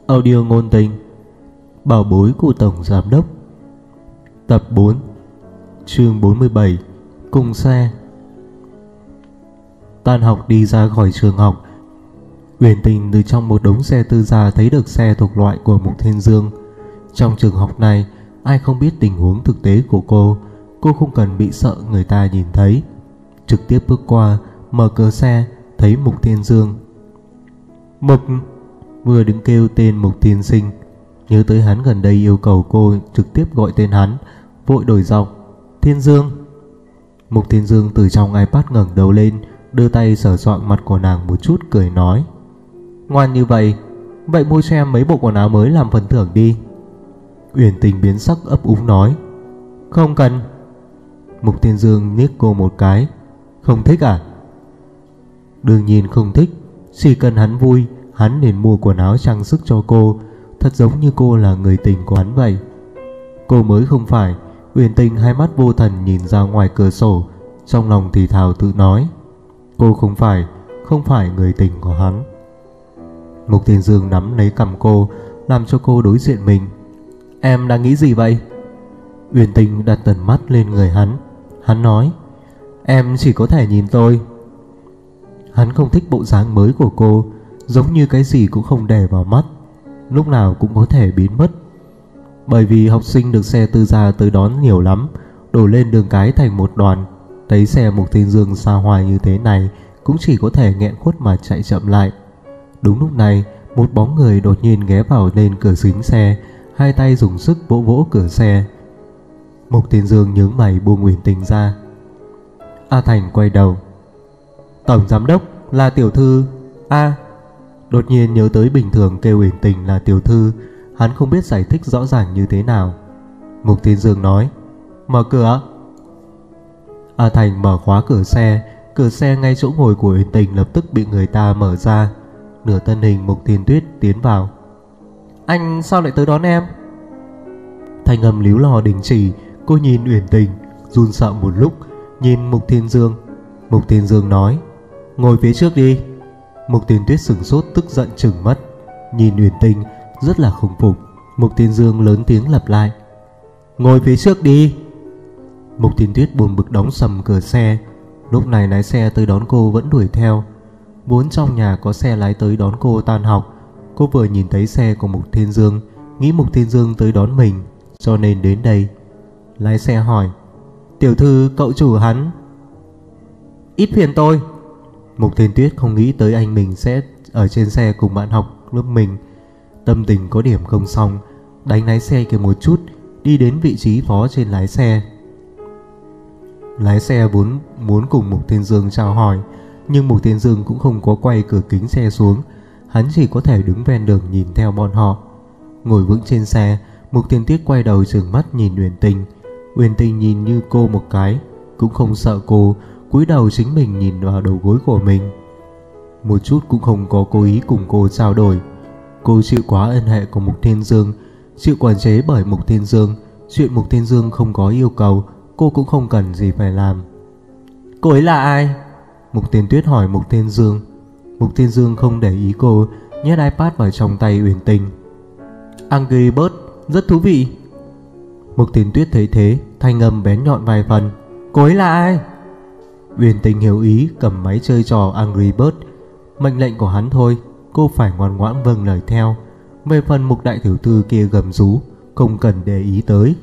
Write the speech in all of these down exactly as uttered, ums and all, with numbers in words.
Audio ngôn tình Bảo bối của Tổng Giám Đốc. Tập bốn, chương bốn mươi bảy. Cùng xe. Tan học đi ra khỏi trường học, Uyển Tình từ trong một đống xe tư gia thấy được xe thuộc loại của Mục Thiên Dương. Trong trường học này, ai không biết tình huống thực tế của cô. Cô không cần bị sợ người ta nhìn thấy, trực tiếp bước qua, mở cửa xe, thấy Mục Thiên Dương. Mục vừa đứng kêu tên Mục Thiên Sinh, nhớ tới hắn gần đây yêu cầu cô trực tiếp gọi tên hắn, vội đổi giọng. Thiên Dương. Mục Thiên Dương từ trong iPad ngẩng đầu lên, đưa tay sờ soạng mặt của nàng một chút, cười nói: Ngoan như vậy, vậy mua cho em mấy bộ quần áo mới làm phần thưởng đi. Uyển Tình biến sắc ấp úng nói: Không cần. Mục Thiên Dương liếc cô một cái: Không thích à? Đương nhiên không thích, chỉ cần hắn vui, hắn liền mua quần áo trang sức cho cô, thật giống như cô là người tình của hắn vậy. Cô mới không phải. Uyển Tình hai mắt vô thần nhìn ra ngoài cửa sổ, trong lòng thì thào tự nói: Cô không phải, không phải người tình của hắn. Mục Thiên Dương nắm lấy cằm cô, làm cho cô đối diện mình. Em đang nghĩ gì vậy? Uyển Tình đặt tầm mắt lên người hắn. Hắn nói: Em chỉ có thể nhìn tôi. Hắn không thích bộ dáng mới của cô, giống như cái gì cũng không để vào mắt, lúc nào cũng có thể biến mất. Bởi vì học sinh được xe tư gia tới đón nhiều lắm, đổ lên đường cái thành một đoàn. Thấy xe Mục Thiên Dương xa hoa như thế này, cũng chỉ có thể nghẹn khuất mà chạy chậm lại. Đúng lúc này, một bóng người đột nhiên ghé vào lên cửa kính xe, hai tay dùng sức vỗ vỗ cửa xe. Mục Thiên Dương nhướng mày buông Uyển Tình ra. A Thành quay đầu: Tổng Giám Đốc, là tiểu thư A. Đột nhiên nhớ tới bình thường kêu Uyển Tình là tiểu thư, hắn không biết giải thích rõ ràng như thế nào. Mục Thiên Dương nói: Mở cửa. A Thành mở khóa cửa xe. Cửa xe ngay chỗ ngồi của Uyển Tình lập tức bị người ta mở ra. Nửa thân hình Mục Thiên Tuyết tiến vào. Anh sao lại tới đón em? Thanh âm líu lo đình chỉ. Cô nhìn Uyển Tình, run sợ một lúc, nhìn Mục Thiên Dương. Mục Thiên Dương nói: Ngồi phía trước đi. Mục Thiên Tuyết sửng sốt, tức giận trừng mắt, nhìn Uyển Tình rất là không phục. Mục Thiên Dương lớn tiếng lặp lại: Ngồi phía trước đi. Mục Thiên Tuyết buồn bực đóng sầm cửa xe. Lúc này lái xe tới đón cô vẫn đuổi theo. Vốn trong nhà có xe lái tới đón cô tan học, cô vừa nhìn thấy xe của Mục Thiên Dương, nghĩ Mục Thiên Dương tới đón mình, cho nên đến đây. Lái xe hỏi: Tiểu thư, cậu chủ hắn? Ít phiền tôi. Mục Thiên Tuyết không nghĩ tới anh mình sẽ ở trên xe cùng bạn học lớp mình. Tâm tình có điểm không xong, đánh lái xe kia một chút, đi đến vị trí phó trên lái xe. Lái xe vốn muốn cùng Mục Thiên Dương chào hỏi, nhưng Mục Thiên Dương cũng không có quay cửa kính xe xuống, hắn chỉ có thể đứng ven đường nhìn theo bọn họ. Ngồi vững trên xe, Mục Thiên Tuyết quay đầu trừng mắt nhìn Uyển Tình. Uyển Tình nhìn như cô một cái, cũng không sợ cô, cúi đầu chính mình nhìn vào đầu gối của mình, một chút cũng không có cố ý cùng cô trao đổi. Cô chịu quá ân hệ của Mục Thiên Dương, chịu quản chế bởi Mục Thiên Dương. Chuyện Mục Thiên Dương không có yêu cầu, cô cũng không cần gì phải làm. Cô ấy là ai? Mục Thiên Tuyết hỏi Mục Thiên Dương. Mục Thiên Dương không để ý cô, nhét iPad vào trong tay Uyển Tình. Angry Birds, rất thú vị. Mục Thiên Tuyết thấy thế, thanh âm bén nhọn vài phần. Cô ấy là ai? Uyển Tình hiểu ý, cầm máy chơi trò Angry Birds. Mệnh lệnh của hắn thôi, cô phải ngoan ngoãn vâng lời theo. Về phần Mục đại tiểu thư kia gầm rú, không cần để ý tới.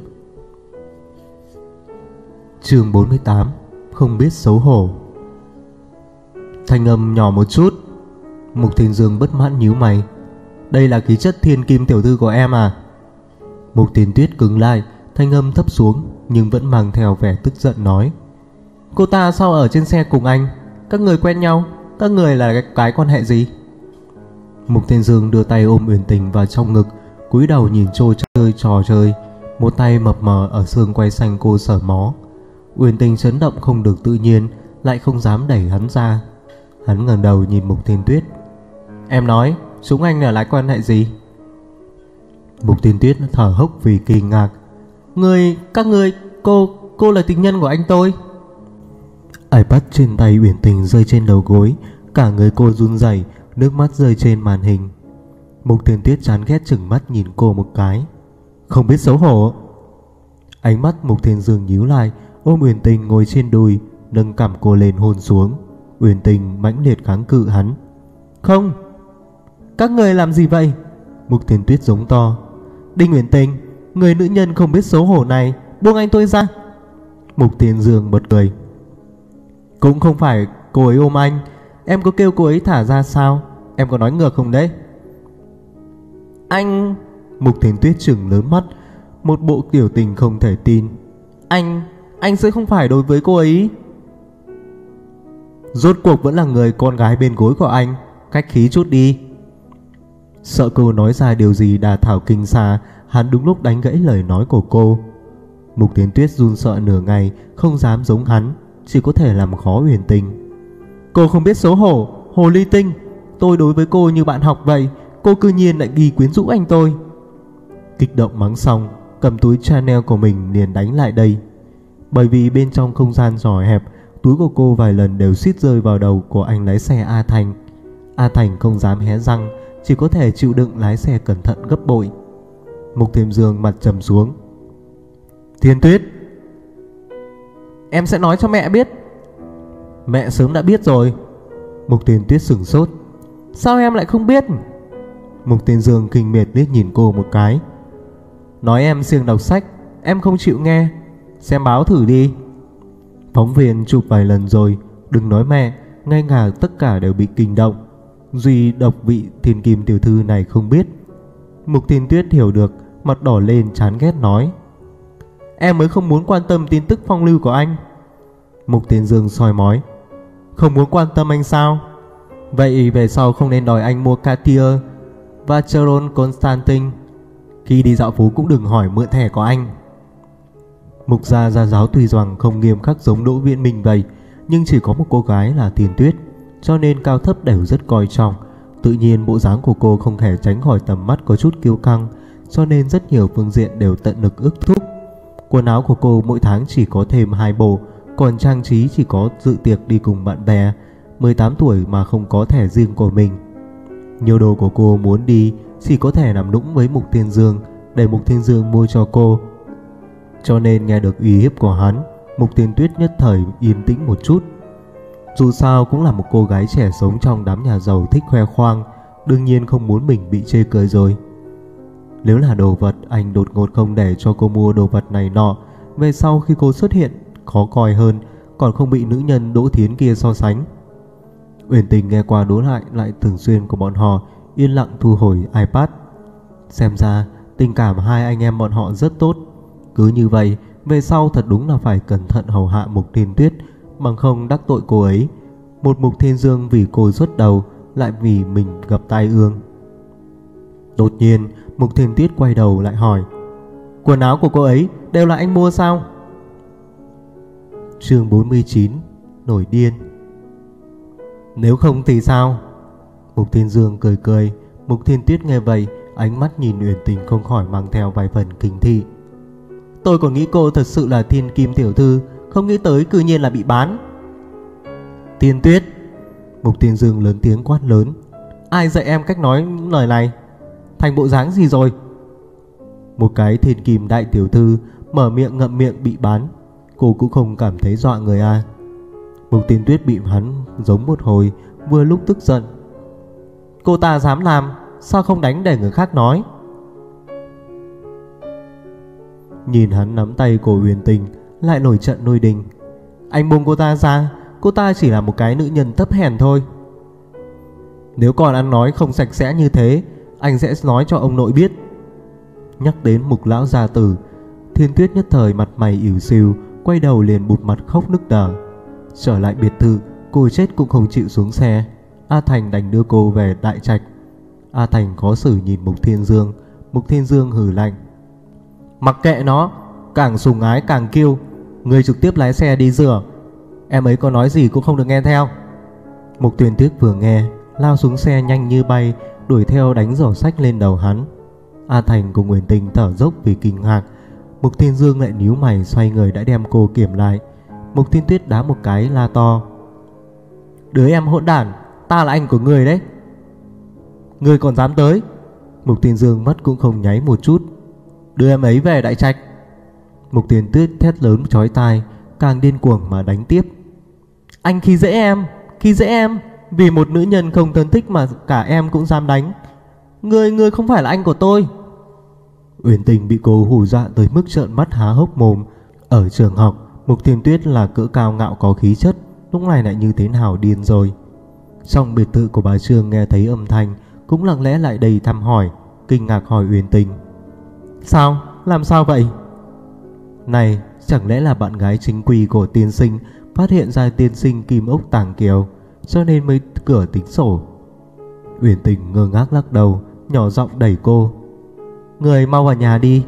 Chương bốn mươi tám. Không biết xấu hổ. Thanh âm nhỏ một chút. Mục Thiên Dương bất mãn nhíu mày. Đây là khí chất thiên kim tiểu thư của em à? Mục Thiên Tuyết cứng lại, thanh âm thấp xuống nhưng vẫn mang theo vẻ tức giận nói: Cô ta sao ở trên xe cùng anh? Các người quen nhau? Các người là cái, cái quan hệ gì? Mục Thiên Dương đưa tay ôm Uyển Tình vào trong ngực, cúi đầu nhìn trò chơi trò chơi, một tay mập mờ ở xương quai xanh cô sờ mó. Uyển Tình chấn động không được tự nhiên, lại không dám đẩy hắn ra. Hắn ngẩng đầu nhìn Mục Thiên Tuyết. Em nói chúng anh là lại quan hệ gì? Mục Thiên Tuyết thở hốc vì kinh ngạc. Người, các người, cô, cô là tình nhân của anh tôi. iPad trên tay Uyển Tình rơi trên đầu gối, cả người cô run rẩy, nước mắt rơi trên màn hình. Mục Thiên Tuyết chán ghét chừng mắt nhìn cô một cái. Không biết xấu hổ. Ánh mắt Mục Thiên Dương nhíu lại, ôm Uyển Tình ngồi trên đùi, nâng cằm cô lên hôn xuống. Uyển Tình mãnh liệt kháng cự hắn. Không. Các người làm gì vậy? Mục Thiên Tuyết giống to. Đinh Uyển Tình, người nữ nhân không biết xấu hổ này, buông anh tôi ra. Mục Thiên Dương bật cười. Cũng không phải cô ấy ôm anh, em có kêu cô ấy thả ra sao? Em có nói ngược không đấy? Anh... Mục Thiên Tuyết trừng lớn mắt, một bộ biểu tình không thể tin. Anh... anh sẽ không phải đối với cô ấy. Rốt cuộc vẫn là người con gái bên gối của anh, cách khí chút đi. Sợ cô nói ra điều gì đả thảo kinh xa, hắn đúng lúc đánh gãy lời nói của cô. Mục Thiên Tuyết run sợ nửa ngày, không dám giống hắn, chỉ có thể làm khó Uyển Tình. Cô không biết xấu hổ, hồ ly tinh. Tôi đối với cô như bạn học vậy, cô cư nhiên lại ghi quyến rũ anh tôi. Kích động mắng xong, cầm túi Chanel của mình liền đánh lại đây. Bởi vì bên trong không gian nhỏ hẹp, túi của cô vài lần đều suýt rơi vào đầu của anh lái xe A Thành. A Thành không dám hé răng, chỉ có thể chịu đựng lái xe cẩn thận gấp bội. Mục Thiên Dương mặt trầm xuống. Thiên Tuyết, em sẽ nói cho mẹ biết. Mẹ sớm đã biết rồi. Mục Thiên Tuyết sửng sốt. Sao em lại không biết? Mục Thiên Dương kinh miệt liếc nhìn cô một cái. Nói em siêng đọc sách, em không chịu nghe. Xem báo thử đi. Phóng viên chụp vài lần rồi, đừng nói mẹ, ngay cả tất cả đều bị kinh động. Duy độc vị Thiên Kim tiểu thư này không biết. Mục Thiên Tuyết hiểu được, mặt đỏ lên chán ghét nói. Em mới không muốn quan tâm tin tức phong lưu của anh. Mục Thiên Dương soi mói. Không muốn quan tâm anh sao? Vậy về sau không nên đòi anh mua Cartier và Cheron Constantin. Khi đi dạo phố cũng đừng hỏi mượn thẻ của anh. Mục gia gia giáo tuy rằng không nghiêm khắc giống Đỗ Viễn Minh vậy, nhưng chỉ có một cô gái là Thiên Tuyết, cho nên cao thấp đều rất coi trọng. Tự nhiên bộ dáng của cô không thể tránh khỏi tầm mắt có chút kiêu căng, cho nên rất nhiều phương diện đều tận lực ước thúc. Quần áo của cô mỗi tháng chỉ có thêm hai bộ, còn trang trí chỉ có dự tiệc đi cùng bạn bè. Mười tám tuổi mà không có thẻ riêng của mình. Nhiều đồ của cô muốn đi chỉ có thể làm nũng với Mục Thiên Dương, để Mục Thiên Dương mua cho cô. Cho nên nghe được uy hiếp của hắn, Mục Thiên Tuyết nhất thời yên tĩnh một chút. Dù sao cũng là một cô gái trẻ sống trong đám nhà giàu thích khoe khoang, đương nhiên không muốn mình bị chê cười rồi. Nếu là đồ vật, anh đột ngột không để cho cô mua đồ vật này nọ, về sau khi cô xuất hiện khó coi hơn, còn không bị nữ nhân Đỗ Thiến kia so sánh. Uyển Tình nghe qua đối lại lại thường xuyên của bọn họ, yên lặng thu hồi iPad. Xem ra tình cảm hai anh em bọn họ rất tốt. Cứ như vậy, về sau thật đúng là phải cẩn thận hầu hạ Mục Thiên Tuyết, bằng không đắc tội cô ấy. Một Mục Thiên Dương vì cô rốt đầu, lại vì mình gặp tai ương. Đột nhiên Mục Thiên Tuyết quay đầu lại hỏi, quần áo của cô ấy đều là anh mua sao? Chương bốn mươi chín, nổi điên. Nếu không thì sao? Mục Thiên Dương cười cười. Mục Thiên Tuyết nghe vậy, ánh mắt nhìn Uyển Tình không khỏi mang theo vài phần kinh thị. Tôi còn nghĩ cô thật sự là Thiên Kim tiểu thư, không nghĩ tới cư nhiên là bị bán. Thiên Tuyết, Mục Thiên Dương lớn tiếng quát lớn. Ai dạy em cách nói lời này? Thành bộ dáng gì rồi? Một cái Thiên Kim đại tiểu thư mở miệng ngậm miệng bị bán, cô cũng không cảm thấy dọa người à? Mục Thiên Tuyết bị hắn giống một hồi, vừa lúc tức giận. Cô ta dám làm, sao không đánh để người khác nói? Nhìn hắn nắm tay của Uyển Tình, lại nổi trận nổi đình. Anh buông cô ta ra, cô ta chỉ là một cái nữ nhân thấp hèn thôi. Nếu còn ăn nói không sạch sẽ như thế, anh sẽ nói cho ông nội biết. Nhắc đến Mục lão gia tử, Thiên Tuyết nhất thời mặt mày ỉu xìu, quay đầu liền bụt mặt khóc nức nở. Trở lại biệt thự, cô chết cũng không chịu xuống xe. A Thành đành đưa cô về đại trạch. A Thành khó xử nhìn Mục Thiên Dương. Mục Thiên Dương hừ lạnh. Mặc kệ nó, càng sùng ái càng kiêu. Người trực tiếp lái xe đi rửa. Em ấy có nói gì cũng không được nghe theo. Mục Thiên Tuyết vừa nghe, lao xuống xe nhanh như bay, đuổi theo đánh giỏ sách lên đầu hắn. A Thành cùng Uyển Tình thở dốc vì kinh ngạc. Mục Thiên Dương lại nhíu mày, xoay người đã đem cô kiểm lại. Mục Thiên Tuyết đá một cái la to. Đứa em hỗn đản, ta là anh của người đấy. Người còn dám tới, Mục Thiên Dương mắt cũng không nháy một chút. Đưa em ấy về đại trạch. Mục Thiên Tuyết thét lớn chói tai, càng điên cuồng mà đánh tiếp. Anh khi dễ em, khi dễ em, vì một nữ nhân không thân thích mà cả em cũng dám đánh. Ngươi, ngươi không phải là anh của tôi. Uyển Tình bị cô hù dọa tới mức trợn mắt há hốc mồm. Ở trường học, Mục Thiên Tuyết là cỡ cao ngạo có khí chất, lúc này lại như thế nào điên rồi. Trong biệt thự của bà Trương nghe thấy âm thanh, cũng lặng lẽ lại đây thăm hỏi, kinh ngạc hỏi Uyển Tình. Sao? Làm sao vậy? Này, chẳng lẽ là bạn gái chính quy của tiên sinh phát hiện ra tiên sinh kim ốc tàng kiều, cho nên mới cửa tính sổ? Uyển Tình ngơ ngác lắc đầu, nhỏ giọng đẩy cô. Người mau vào nhà đi.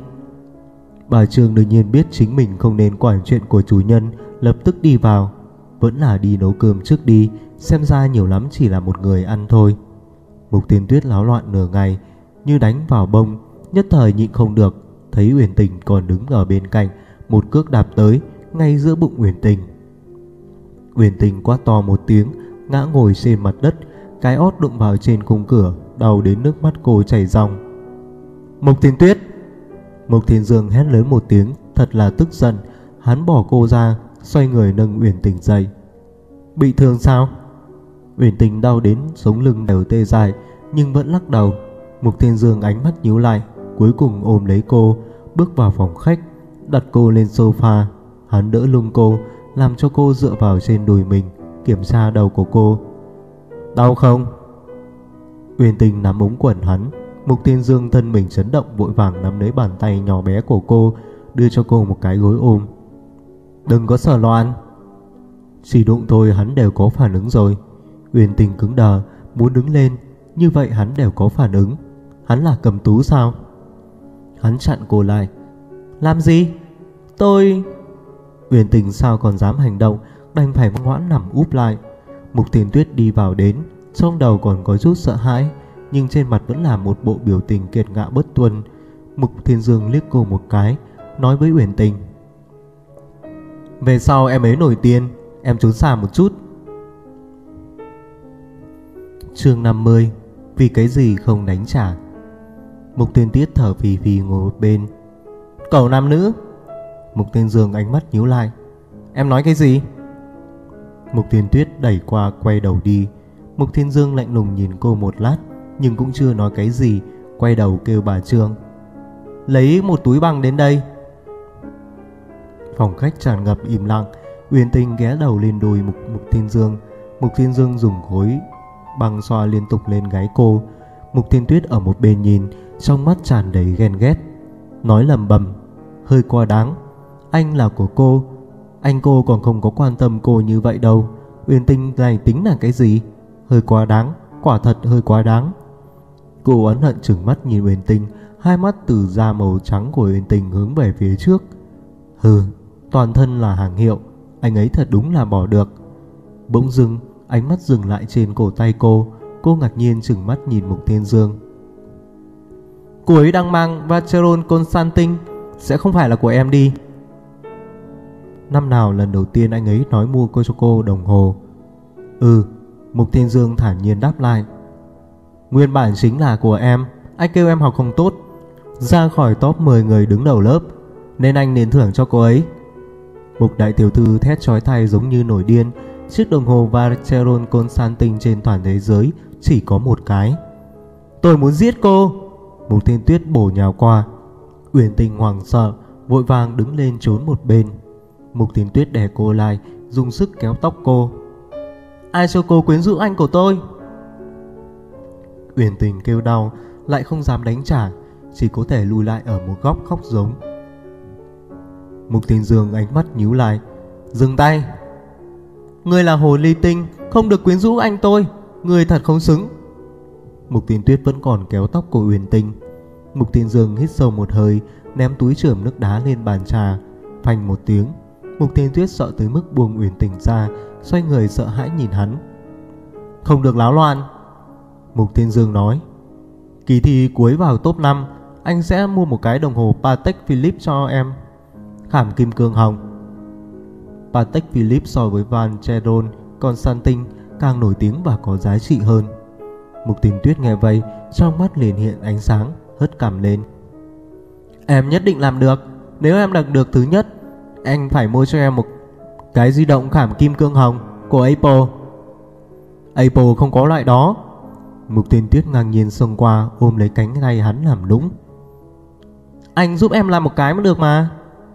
Bà Trương đương nhiên biết chính mình không nên quản chuyện của chủ nhân, lập tức đi vào. Vẫn là đi nấu cơm trước đi, xem ra nhiều lắm chỉ là một người ăn thôi. Mục Thiên Tuyết láo loạn nửa ngày, như đánh vào bông, nhất thời nhịn không được, thấy Uyển Tình còn đứng ở bên cạnh, một cước đạp tới, ngay giữa bụng Uyển Tình. Uyển Tình quát to một tiếng, ngã ngồi trên mặt đất, cái ót đụng vào trên khung cửa, đau đến nước mắt cô chảy ròng. Mục Thiên Tuyết! Mục Thiên Dương hét lớn một tiếng, thật là tức giận. Hắn bỏ cô ra, xoay người nâng Uyển Tình dậy. Bị thương sao? Uyển Tình đau đến sống lưng đều tê dại, nhưng vẫn lắc đầu. Mục Thiên Dương ánh mắt nhíu lại, cuối cùng ôm lấy cô, bước vào phòng khách, đặt cô lên sofa. Hắn đỡ lưng cô, làm cho cô dựa vào trên đùi mình, kiểm tra đầu của cô. Đau không? Uyển Tình nắm ống quần hắn. Mục Thiên Dương thân mình chấn động, vội vàng nắm lấy bàn tay nhỏ bé của cô, đưa cho cô một cái gối ôm. Đừng có sờ loạn. Chỉ đụng thôi hắn đều có phản ứng rồi. Uyển Tình cứng đờ, muốn đứng lên, như vậy hắn đều có phản ứng. Hắn là cầm tú sao? Hắn chặn cô lại. Làm gì? Tôi... Uyển Tình sao còn dám hành động, đành phải ngoãn nằm úp lại. Mục Thiên Tuyết đi vào đến, trong đầu còn có chút sợ hãi, nhưng trên mặt vẫn là một bộ biểu tình kiệt ngạo bất tuân. Mục Thiên Dương liếc cô một cái, nói với Uyển Tình. Về sau em ấy nổi tiếng, em trốn xa một chút. Chương năm mươi. Vì cái gì không đánh trả. Mục Thiên Tuyết thở phì phì ngồi một bên. Cậu nam nữ. Mục Thiên Dương ánh mắt nhíu lại. Em nói cái gì? Mục Thiên Tuyết đẩy qua quay đầu đi. Mục Thiên Dương lạnh lùng nhìn cô một lát, nhưng cũng chưa nói cái gì, quay đầu kêu bà Trương. Lấy một túi băng đến đây. Phòng khách tràn ngập im lặng. Uyển Tình ghé đầu lên đùi Mục, Mục Thiên Dương. Mục Thiên Dương dùng khối băng xoa liên tục lên gáy cô. Mục Thiên Tuyết ở một bên nhìn, trong mắt tràn đầy ghen ghét, nói lầm bầm. Hơi quá đáng. Anh là của cô, anh cô còn không có quan tâm cô như vậy đâu. Uyển Tình này tính là cái gì? Hơi quá đáng, quả thật hơi quá đáng. Cô oán hận trừng mắt nhìn Uyển Tình, hai mắt từ da màu trắng của Uyển Tình hướng về phía trước. Hừ, toàn thân là hàng hiệu, anh ấy thật đúng là bỏ được. Bỗng dưng ánh mắt dừng lại trên cổ tay cô. Cô ngạc nhiên trừng mắt nhìn Mục Thiên Dương. Cô ấy đang mang Vacheron Constantin, sẽ không phải là của em đi. Năm nào lần đầu tiên anh ấy nói mua cô cho cô đồng hồ? Ừ. Mục Thiên Dương thản nhiên đáp lại. Nguyên bản chính là của em. Anh kêu em học không tốt, ra khỏi top mười người đứng đầu lớp, nên anh nên thưởng cho cô ấy. Mục đại tiểu thư thét chói tai giống như nổi điên. Chiếc đồng hồ Vacheron Constantin trên toàn thế giới chỉ có một cái. Tôi muốn giết cô. Mục Thiên Tuyết bổ nhào qua. Uyển Tình hoảng sợ, vội vàng đứng lên trốn một bên. Mục Thiên Tuyết đè cô lại, dùng sức kéo tóc cô. Ai cho cô quyến rũ anh của tôi? Uyển Tình kêu đau, lại không dám đánh trả, chỉ có thể lùi lại ở một góc khóc giống. Mục Thiên Dương ánh mắt nhíu lại. Dừng tay. Ngươi là hồ ly tinh, không được quyến rũ anh tôi. Ngươi thật không xứng. Mục Thiên Tuyết vẫn còn kéo tóc của Uyển Tình. Mục Thiên Dương hít sâu một hơi, ném túi chườm nước đá lên bàn trà. Phanh một tiếng. Mục Thiên Tuyết sợ tới mức buông Uyển Tình ra, xoay người sợ hãi nhìn hắn. Không được láo loạn. Mục Thiên Dương nói. Kỳ thi cuối vào top năm, anh sẽ mua một cái đồng hồ Patek Philippe cho em. Khảm kim cương hồng. Patek Philippe so với Vacheron Constantin càng nổi tiếng và có giá trị hơn. Mục Thiên Tuyết nghe vậy, trong mắt liền hiện ánh sáng, hất cằm lên. Em nhất định làm được. Nếu em đạt được thứ nhất, anh phải mua cho em một cái di động khảm kim cương hồng của Apple. Apple không có loại đó. Mục Thiên Tuyết ngang nhiên xông qua, ôm lấy cánh tay hắn làm nũng. Anh giúp em làm một cái mới được mà.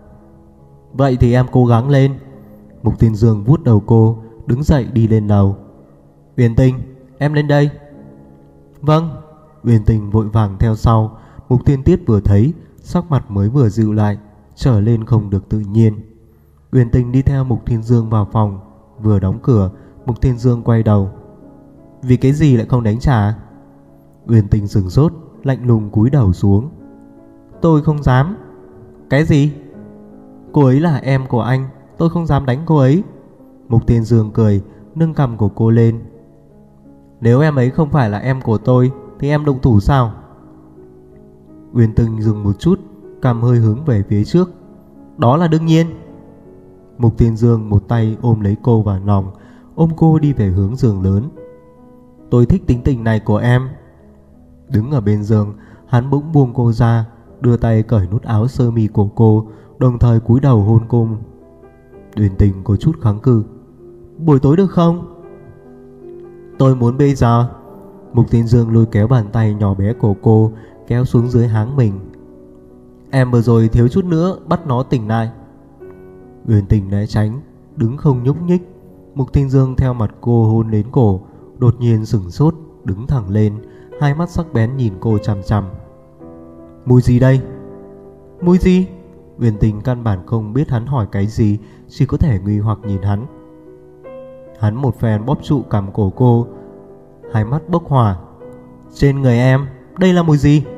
Vậy thì em cố gắng lên. Mục Thiên Dương vuốt đầu cô, đứng dậy đi lên lầu. Uyển Tình, em lên đây. Vâng. Uyển Tình vội vàng theo sau. Mục Thiên Tuyết vừa thấy, sắc mặt mới vừa dịu lại, trở lên không được tự nhiên. Uyển Tình đi theo Mục Thiên Dương vào phòng. Vừa đóng cửa, Mục Thiên Dương quay đầu. Vì cái gì lại không đánh trả? Uyển Tình sửng sốt, lạnh lùng cúi đầu xuống. Tôi không dám. Cái gì? Cô ấy là em của anh, tôi không dám đánh cô ấy. Mục Thiên Dương cười, nâng cằm của cô lên. Nếu em ấy không phải là em của tôi thì em động thủ sao? Uyển Tình dừng một chút, cằm hơi hướng về phía trước. Đó là đương nhiên. Mục Thiên Dương một tay ôm lấy cô vào lòng, ôm cô đi về hướng giường lớn. Tôi thích tính tình này của em. Đứng ở bên giường, hắn bỗng buông cô ra, đưa tay cởi nút áo sơ mi của cô, đồng thời cúi đầu hôn cô. Uyển Tình có chút kháng cự. Buổi tối được không? Tôi muốn bây giờ. Mục Thiên Dương lôi kéo bàn tay nhỏ bé của cô, kéo xuống dưới háng mình. Em vừa rồi thiếu chút nữa bắt nó tỉnh lại. Uyển Tình né tránh, đứng không nhúc nhích. Mục Thiên Dương theo mặt cô hôn đến cổ, đột nhiên sửng sốt, đứng thẳng lên, hai mắt sắc bén nhìn cô chằm chằm. Mùi gì đây? Mùi gì? Uyển Tình căn bản không biết hắn hỏi cái gì, chỉ có thể nghi hoặc nhìn hắn. Hắn một phen bóp trụ cằm cổ cô, hai mắt bốc hỏa. Trên người em, đây là mùi gì?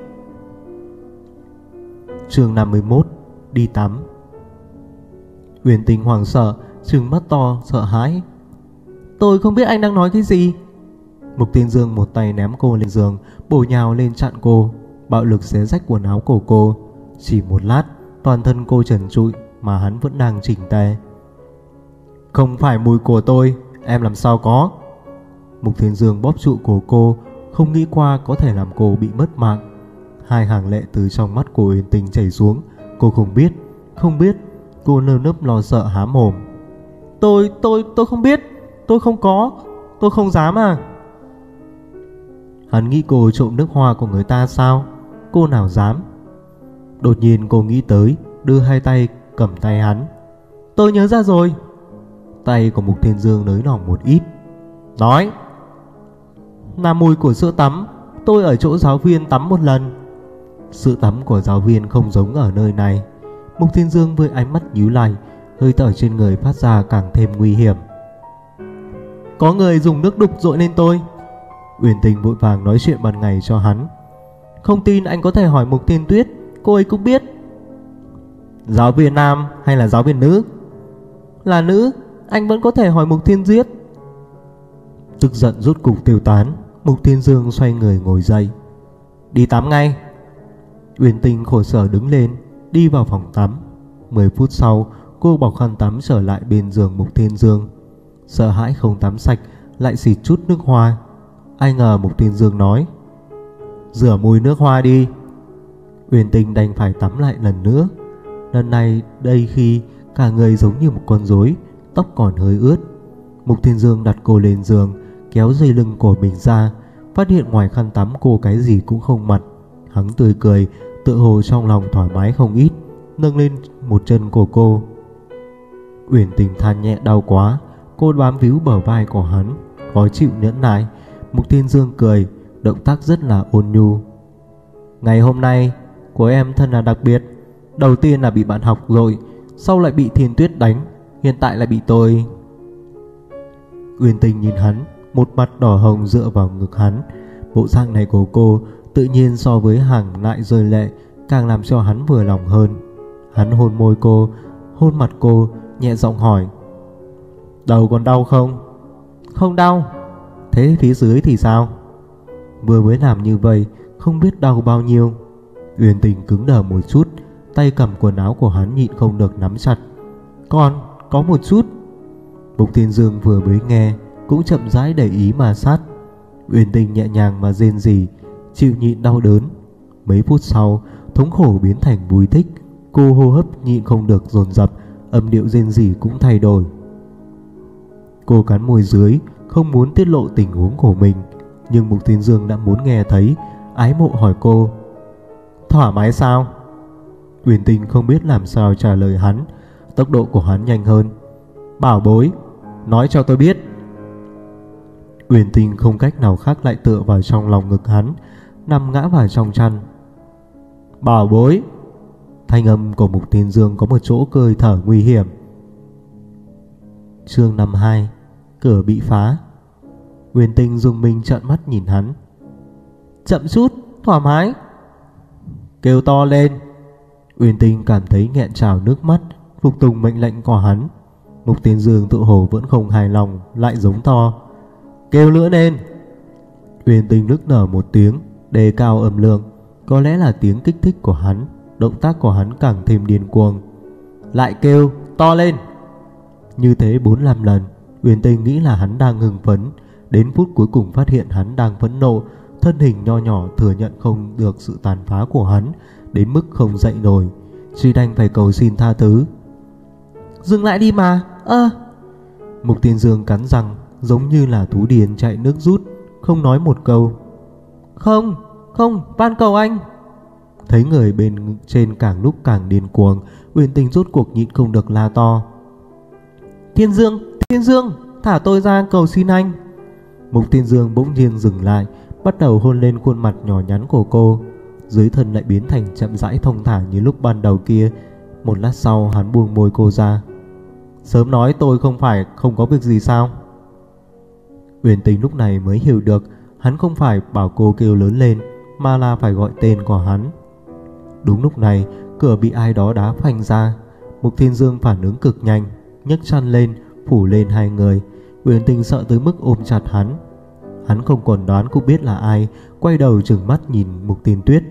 Chương năm mươi mốt. Đi tắm. Uyển Tình hoảng sợ, trừng mắt to sợ hãi. Tôi không biết anh đang nói cái gì. Mục Thiên Dương một tay ném cô lên giường, bổ nhào lên chặn cô, bạo lực xé rách quần áo của cô. Chỉ một lát, toàn thân cô trần trụi mà hắn vẫn đang chỉnh tề. Không phải mùi của tôi, em làm sao có? Mục Thiên Dương bóp trụ cổ cô, không nghĩ qua có thể làm cô bị mất mạng. Hai hàng lệ từ trong mắt của Uyển Tình chảy xuống. Cô không biết, không biết. Cô nơm nớp lo sợ há mồm. Tôi, tôi, tôi không biết. Tôi không có, tôi không dám à. Hắn nghĩ cô trộm nước hoa của người ta sao? Cô nào dám. Đột nhiên cô nghĩ tới, đưa hai tay cầm tay hắn. Tôi nhớ ra rồi. Tay của Mục Thiên Dương nới lỏng một ít. Nói. Là mùi của sữa tắm. Tôi ở chỗ giáo viên tắm một lần. Sữa tắm của giáo viên không giống ở nơi này. Mục Thiên Dương với ánh mắt nhíu lại, hơi thở trên người phát ra càng thêm nguy hiểm. Có người dùng nước đục dội lên tôi. Uyển Tình vội vàng nói chuyện ban ngày cho hắn. Không tin anh có thể hỏi Mục Thiên Tuyết, cô ấy cũng biết. Giáo viên nam hay là giáo viên nữ? Là nữ, anh vẫn có thể hỏi Mục Thiên Tuyết. Tức giận rốt cục tiêu tán, Mục Thiên Dương xoay người ngồi dậy. Đi tắm ngay. Uyển Tình khổ sở đứng lên, đi vào phòng tắm. Mười phút sau, cô bọc khăn tắm trở lại bên giường Mục Thiên Dương. Sợ hãi không tắm sạch, lại xịt chút nước hoa. Ai ngờ Mục Thiên Dương nói, rửa mùi nước hoa đi. Uyển Tình đành phải tắm lại lần nữa. Lần này đây khi cả người giống như một con rối, tóc còn hơi ướt. Mục Thiên Dương đặt cô lên giường, kéo dây lưng của mình ra, phát hiện ngoài khăn tắm cô cái gì cũng không mặc. Hắn tươi cười, tự hồ trong lòng thoải mái không ít, nâng lên một chân của cô. Uyển Tình than nhẹ đau quá. Cô bám víu bờ vai của hắn, khó chịu nhẫn nại. Mục Thiên Dương cười, động tác rất là ôn nhu. Ngày hôm nay của em thật là đặc biệt. Đầu tiên là bị bạn học rồi, sau lại bị Thiên Tuyết đánh, hiện tại lại bị tôi. Uyển Tình nhìn hắn, một mặt đỏ hồng dựa vào ngực hắn. Bộ dạng này của cô tự nhiên so với hàng lại rơi lệ, càng làm cho hắn vừa lòng hơn. Hắn hôn môi cô, hôn mặt cô, nhẹ giọng hỏi, đầu còn đau không? Không đau. Thế phía dưới thì sao? Vừa mới làm như vậy, không biết đau bao nhiêu. Uyển Tình cứng đờ một chút, tay cầm quần áo của hắn nhịn không được nắm chặt. Còn có một chút. Mục Thiên Dương vừa mới nghe, cũng chậm rãi để ý mà sát. Uyển Tình nhẹ nhàng mà rên rỉ, chịu nhịn đau đớn. Mấy phút sau, thống khổ biến thành vui thích. Cô hô hấp nhịn không được dồn dập, âm điệu rên rỉ cũng thay đổi. Cô cắn môi dưới, không muốn tiết lộ tình huống của mình, nhưng Mục Thiên Dương đã muốn nghe thấy. Ái mộ hỏi cô: thoải mái sao? Uyển Tình không biết làm sao trả lời hắn. Tốc độ của hắn nhanh hơn. Bảo bối, nói cho tôi biết. Uyển Tình không cách nào khác lại tựa vào trong lòng ngực hắn, nằm ngã vào trong chăn. Bảo bối. Thanh âm của Mục Thiên Dương có một chỗ hơi thở nguy hiểm. Chương năm mươi hai. Cửa bị phá. Uyển Tình dùng mình trợn mắt nhìn hắn. Chậm chút, thoải mái. Kêu to lên. Uyển Tình cảm thấy nghẹn trào nước mắt, phục tùng mệnh lệnh của hắn. Mục Thiên Dương tự hồ vẫn không hài lòng, lại giống to: kêu nữa lên. Uyển Tình nức nở một tiếng, đề cao âm lượng. Có lẽ là tiếng kích thích của hắn, động tác của hắn càng thêm điên cuồng. Lại kêu to lên. Như thế bốn năm lần. Uyển Tình nghĩ là hắn đang hưng phấn, đến phút cuối cùng phát hiện hắn đang phẫn nộ. Thân hình nho nhỏ thừa nhận không được sự tàn phá của hắn, đến mức không dậy nổi, chỉ đành phải cầu xin tha thứ. Dừng lại đi mà. Ơ à. Mục Thiên Dương cắn răng, giống như là thú điên chạy nước rút, không nói một câu. Không, không, van cầu anh. Thấy người bên trên càng lúc càng điên cuồng, Uyển Tình rốt cuộc nhịn không được la to: Thiên Dương, Thiên Dương, thả tôi ra, cầu xin anh. Mục Thiên Dương bỗng nhiên dừng lại, bắt đầu hôn lên khuôn mặt nhỏ nhắn của cô. Dưới thân lại biến thành chậm rãi thông thả như lúc ban đầu kia. Một lát sau hắn buông môi cô ra. Sớm nói tôi không phải không có việc gì sao? Uyển Tình lúc này mới hiểu được hắn không phải bảo cô kêu lớn lên, mà là phải gọi tên của hắn. Đúng lúc này, cửa bị ai đó đá phanh ra. Mục Thiên Dương phản ứng cực nhanh, nhấc chăn lên, phủ lên hai người. Uyển Tình sợ tới mức ôm chặt hắn. Hắn không còn đoán cũng biết là ai, quay đầu trừng mắt nhìn Mục Thiên Tuyết.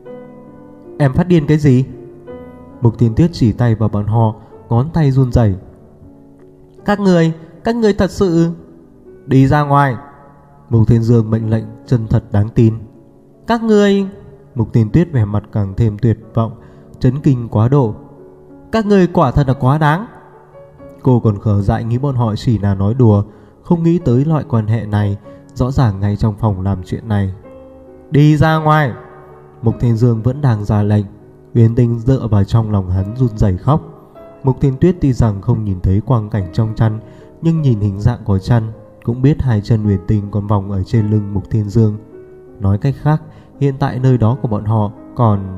Em phát điên cái gì? Mục Thiên Tuyết chỉ tay vào bọn họ, ngón tay run rẩy. Các người, các người thật sự... Đi ra ngoài. Mục Thiên Dương mệnh lệnh chân thật đáng tin. Các người... Mục Thiên Tuyết vẻ mặt càng thêm tuyệt vọng, chấn kinh quá độ. Các người quả thật là quá đáng. Cô còn khờ dại nghĩ bọn họ chỉ là nói đùa, không nghĩ tới loại quan hệ này. Rõ ràng ngay trong phòng làm chuyện này. Đi ra ngoài. Mục Thiên Dương vẫn đang ra lệnh. Uyển Tình dựa vào trong lòng hắn run rẩy khóc. Mục Thiên Tuyết tuy rằng không nhìn thấy quang cảnh trong chăn, nhưng nhìn hình dạng của chăn cũng biết hai chân Uyển Tình còn vòng ở trên lưng Mục Thiên Dương. Nói cách khác, hiện tại nơi đó của bọn họ còn...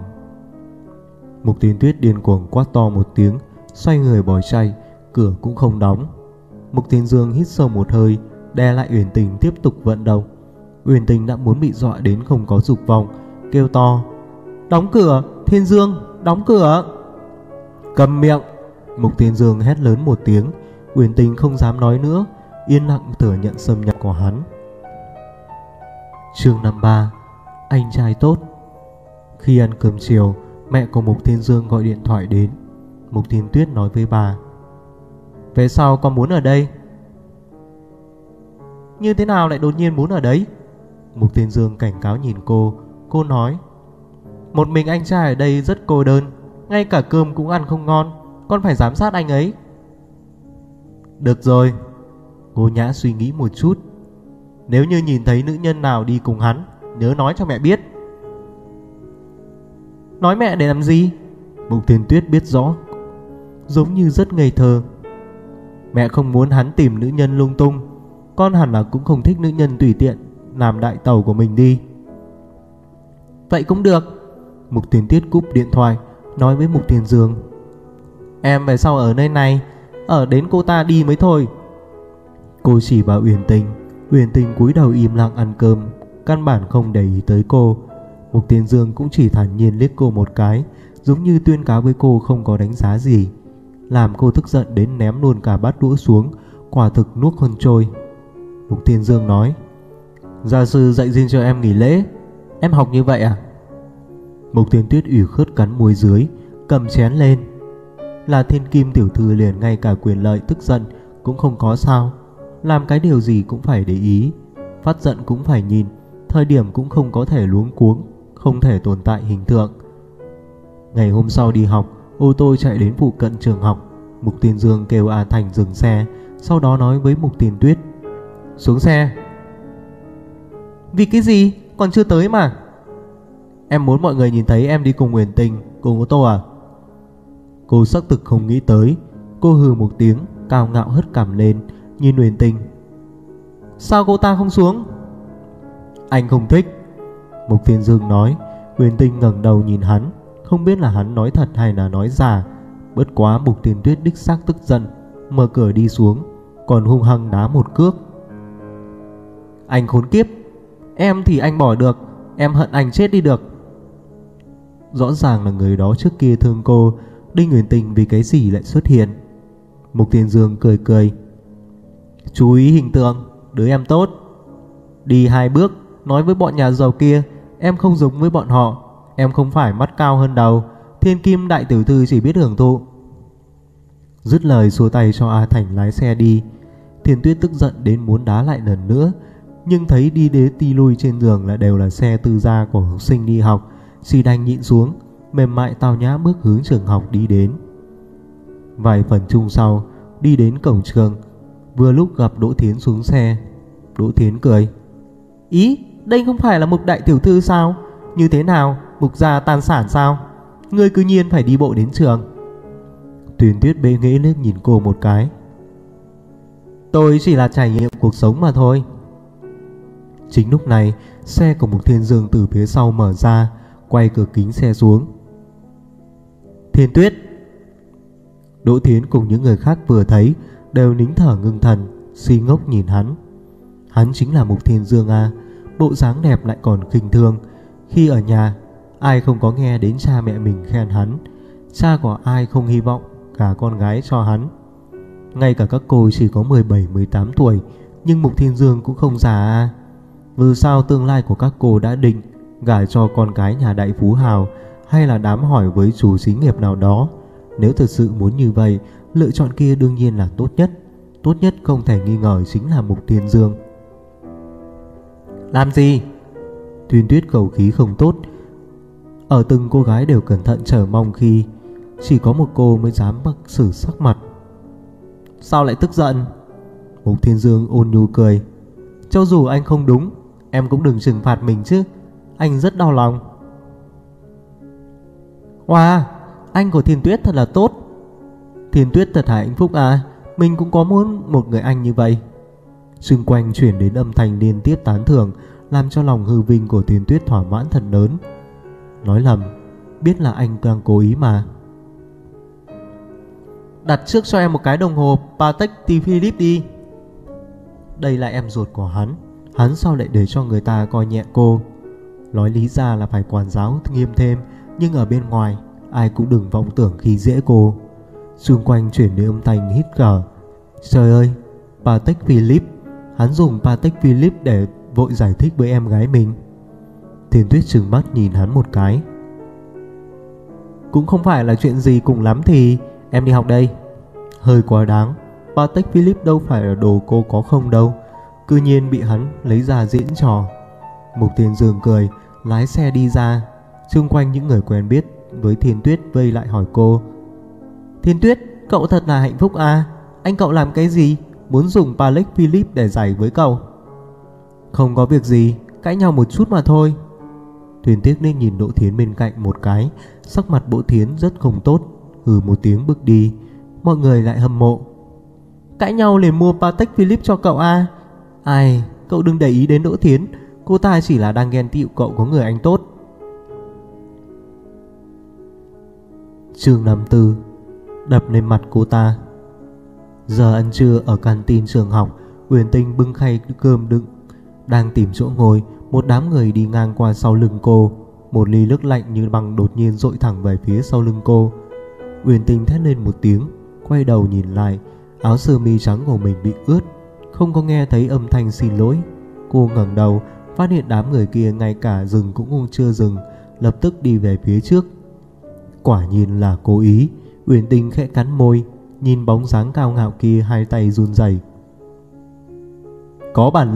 Mục Thiên Tuyết điên cuồng quát to một tiếng, xoay người bỏ chạy, cửa cũng không đóng. Mục Thiên Dương hít sâu một hơi, đè lại Uyển Tình tiếp tục vận động. Uyển Tình đã muốn bị dọa đến không có dục vọng, kêu to: Đóng cửa, Thiên Dương, đóng cửa. Cầm miệng. Mục Thiên Dương hét lớn một tiếng. Uyển Tình không dám nói nữa, yên lặng thừa nhận xâm nhập của hắn. Chương năm mươi ba. Anh trai tốt. Khi ăn cơm chiều, mẹ của Mục Thiên Dương gọi điện thoại đến. Mục Thiên Tuyết nói với bà: Về sau con muốn ở đây. Như thế nào lại đột nhiên muốn ở đấy? Mục Thiên Dương cảnh cáo nhìn cô. Cô nói: Một mình anh trai ở đây rất cô đơn, ngay cả cơm cũng ăn không ngon, con phải giám sát anh ấy. Được rồi. Cô Nhã suy nghĩ một chút. Nếu như nhìn thấy nữ nhân nào đi cùng hắn, nhớ nói cho mẹ biết. Nói mẹ để làm gì? Mục Thiên Tuyết biết rõ, giống như rất ngây thơ. Mẹ không muốn hắn tìm nữ nhân lung tung, con hẳn là cũng không thích nữ nhân tùy tiện làm đại tàu của mình đi. Vậy cũng được. Mục Thiên Tuyết cúp điện thoại, nói với Mục Thiên Dương: Em về sau ở nơi này, ở đến cô ta đi mới thôi. Cô chỉ vào Uyển Tình. Uyển Tình cúi đầu im lặng ăn cơm, căn bản không để ý tới cô. Mục Thiên Dương cũng chỉ thản nhiên liếc cô một cái, giống như tuyên cáo với cô không có đánh giá gì, làm cô tức giận đến ném luôn cả bát đũa xuống, quả thực nuốt hơn trôi. Mục Thiên Dương nói: Gia sư dạy riêng cho em nghỉ lễ, em học như vậy à? Mục Thiên Tuyết ủy khuất cắn môi dưới, cầm chén lên. Là thiên kim tiểu thư liền ngay cả quyền lợi tức giận cũng không có sao, làm cái điều gì cũng phải để ý. phát giận cũng phải nhìn, thời điểm cũng không có thể luống cuống, không thể tồn tại hình tượng. Ngày hôm sau đi học, ô tô chạy đến phụ cận trường học. Mục Tiên Dương kêu A Thành dừng xe, sau đó nói với Mục Tiên Tuyết: xuống xe. Vì cái gì? Còn chưa tới mà. Em muốn mọi người nhìn thấy em đi cùng Uyển Tình, cùng ô tô à? Cô xác thực không nghĩ tới. Cô hừ một tiếng, cao ngạo hất cằm lên, nhìn Uyển Tình. Sao cô ta không xuống? Anh không thích. Mục Tiên Dương nói. Uyển Tình ngẩng đầu nhìn hắn, không biết là hắn nói thật hay là nói giả. Bất quá Mục Tiên Tuyết đích xác tức giận, mở cửa đi xuống, còn hung hăng đá một cước. Anh khốn kiếp, em thì anh bỏ được, em hận anh chết đi được. Rõ ràng là người đó trước kia thương cô, Đinh Uyển Tình vì cái gì lại xuất hiện? Mục Tiên Dương cười cười. Chú ý hình tượng, đứa em tốt. Đi hai bước, nói với bọn nhà giàu kia, em không giống với bọn họ, em không phải mắt cao hơn đầu, thiên kim đại tiểu thư chỉ biết hưởng thụ. Dứt lời xua tay cho A Thành lái xe đi. Thiên Tuyết tức giận đến muốn đá lại lần nữa, nhưng thấy đi đến ti lui trên giường là đều là xe tư gia của học sinh đi học, chỉ đành nhịn xuống, mềm mại tao nhã bước hướng trường học đi đến. Vài phần chung sau, đi đến cổng trường, vừa lúc gặp Đỗ Thiến xuống xe. Đỗ Thiến cười. Ý, đây không phải là Mục đại tiểu thư sao? Như thế nào, Mục gia tan sản sao? Ngươi cứ nhiên phải đi bộ đến trường. Tuyền Tuyết bệ nghễ liếc nhìn cô một cái. Tôi chỉ là trải nghiệm cuộc sống mà thôi. Chính lúc này, xe của Mục Thiên Dương từ phía sau mở ra, quay cửa kính xe xuống. Thiên Tuyết. Đỗ Thiến cùng những người khác vừa thấy đều nín thở ngưng thần, si ngốc nhìn hắn. Hắn chính là Mục Thiên Dương à? Bộ dáng đẹp lại còn khinh thường. Khi ở nhà, ai không có nghe đến cha mẹ mình khen hắn? Cha của ai không hy vọng cả con gái cho hắn? Ngay cả các cô chỉ có mười bảy mười tám tuổi, nhưng Mục Thiên Dương cũng không già à? Vì sao tương lai của các cô đã định, gả cho con cái nhà đại phú hào, hay là đám hỏi với chủ xí nghiệp nào đó? Nếu thật sự muốn như vậy, lựa chọn kia đương nhiên là tốt nhất. Tốt nhất không thể nghi ngờ chính là Mục Thiên Dương. Làm gì? Thuyền Tuyết khẩu khí không tốt. Ở từng cô gái đều cẩn thận chờ mong khi chỉ có một cô mới dám mặc xử sắc mặt. Sao lại tức giận? Mục Thiên Dương ôn nhu cười. Cho dù anh không đúng, em cũng đừng trừng phạt mình chứ, anh rất đau lòng. Wow, anh của Thiên Tuyết thật là tốt. Thiên Tuyết thật hạnh phúc à? Mình cũng có muốn một người anh như vậy. Xung quanh chuyển đến âm thanh liên tiếp tán thưởng, làm cho lòng hư vinh của Thiên Tuyết thỏa mãn thật lớn. Nói lầm, biết là anh đang cố ý mà. Đặt trước cho em một cái đồng hồ Patek Philippe đi. Đây là em ruột của hắn, hắn sao lại để cho người ta coi nhẹ cô? Nói lý ra là phải quản giáo nghiêm thêm, nhưng ở bên ngoài ai cũng đừng vọng tưởng khi dễ cô. Xung quanh chuyển đến âm thanh hít cờ. Trời ơi, Patek Philippe. Hắn dùng Patek Philippe để vội giải thích với em gái mình. Thiên Tuyết trừng mắt nhìn hắn một cái. Cũng không phải là chuyện gì, cùng lắm thì em đi học đây. Hơi quá đáng, Patek Philippe đâu phải là đồ cô có không đâu, cư nhiên bị hắn lấy ra diễn trò. Mục Thiên Dương cười, lái xe đi ra. Xung quanh những người quen biết với Thiên Tuyết vây lại hỏi cô. Thiên Tuyết, cậu thật là hạnh phúc à? Anh cậu làm cái gì? Muốn dùng Patek Philippe để giải với cậu? Không có việc gì, cãi nhau một chút mà thôi. Thuyền Tiếc nên nhìn Đỗ Thiến bên cạnh một cái. Sắc mặt Đỗ Thiến rất không tốt, hừ một tiếng bước đi. Mọi người lại hâm mộ. Cãi nhau liền mua Patek Philippe cho cậu à? Ai, cậu đừng để ý đến Đỗ Thiến, cô ta chỉ là đang ghen tị cậu có người anh tốt. Chương năm mươi tư. Đập lên mặt cô ta. Giờ ăn trưa ở canteen trường học, Uyển Tình bưng khay cơm đựng, đang tìm chỗ ngồi. Một đám người đi ngang qua sau lưng cô. Một ly nước lạnh như băng đột nhiên dội thẳng về phía sau lưng cô. Uyển Tình thét lên một tiếng, quay đầu nhìn lại. Áo sơ mi trắng của mình bị ướt, không có nghe thấy âm thanh xin lỗi. Cô ngẩng đầu, phát hiện đám người kia ngay cả dừng cũng không chưa dừng, lập tức đi về phía trước. Quả nhiên là cố ý. Uyển Tình khẽ cắn môi, nhìn bóng dáng cao ngạo kia, hai tay run rẩy. Có bản lĩnh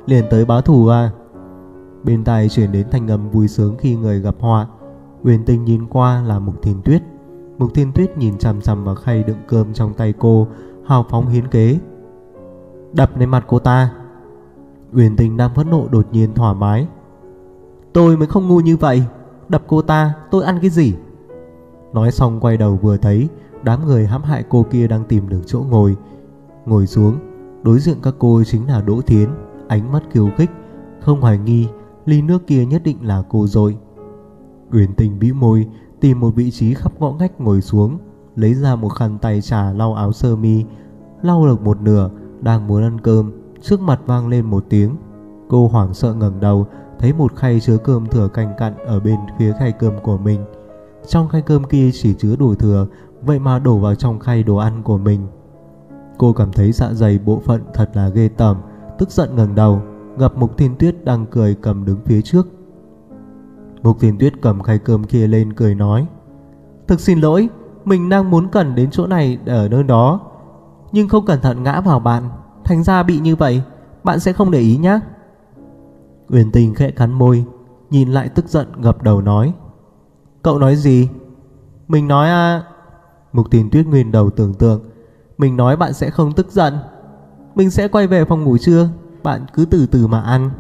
liền tới báo thù à? Bên tai chuyển đến thanh âm vui sướng khi người gặp họa. Uyển Tình nhìn qua là Mục Thiên Tuyết. Mục Thiên Tuyết nhìn chằm chằm vào khay đựng cơm trong tay cô, hào phóng hiến kế. Đập lên mặt cô ta. Uyển Tình đang phẫn nộ đột nhiên thoải mái. Tôi mới không ngu như vậy, đập cô ta tôi ăn cái gì? Nói xong quay đầu vừa thấy đám người hãm hại cô kia đang tìm được chỗ ngồi. Ngồi xuống, đối diện các cô chính là Đỗ Thiến, ánh mắt kiêu khích, không hoài nghi ly nước kia nhất định là cô rồi. Uyển Tình bĩu môi, tìm một vị trí khắp ngõ ngách ngồi xuống, lấy ra một khăn tay trà lau áo sơ mi. Lau được một nửa, đang muốn ăn cơm, trước mặt vang lên một tiếng. Cô hoảng sợ ngẩng đầu, thấy một khay chứa cơm thừa canh cặn ở bên phía khay cơm của mình. Trong khay cơm kia chỉ chứa đồ thừa, vậy mà đổ vào trong khay đồ ăn của mình. Cô cảm thấy dạ dày bộ phận thật là ghê tởm, tức giận ngẩng đầu, gặp Mục Thiên Tuyết đang cười cầm đứng phía trước. Mục Thiên Tuyết cầm khay cơm kia lên cười nói: Thực xin lỗi, mình đang muốn cần đến chỗ này ở nơi đó, nhưng không cẩn thận ngã vào bạn, thành ra bị như vậy. Bạn sẽ không để ý nhé. Uyển Tình khẽ cắn môi, nhìn lại tức giận gập đầu nói: Cậu nói gì? Mình nói à... Mục Thiên Tuyết nguyên đầu tưởng tượng, mình nói bạn sẽ không tức giận. Mình sẽ quay về phòng ngủ trưa, bạn cứ từ từ mà ăn.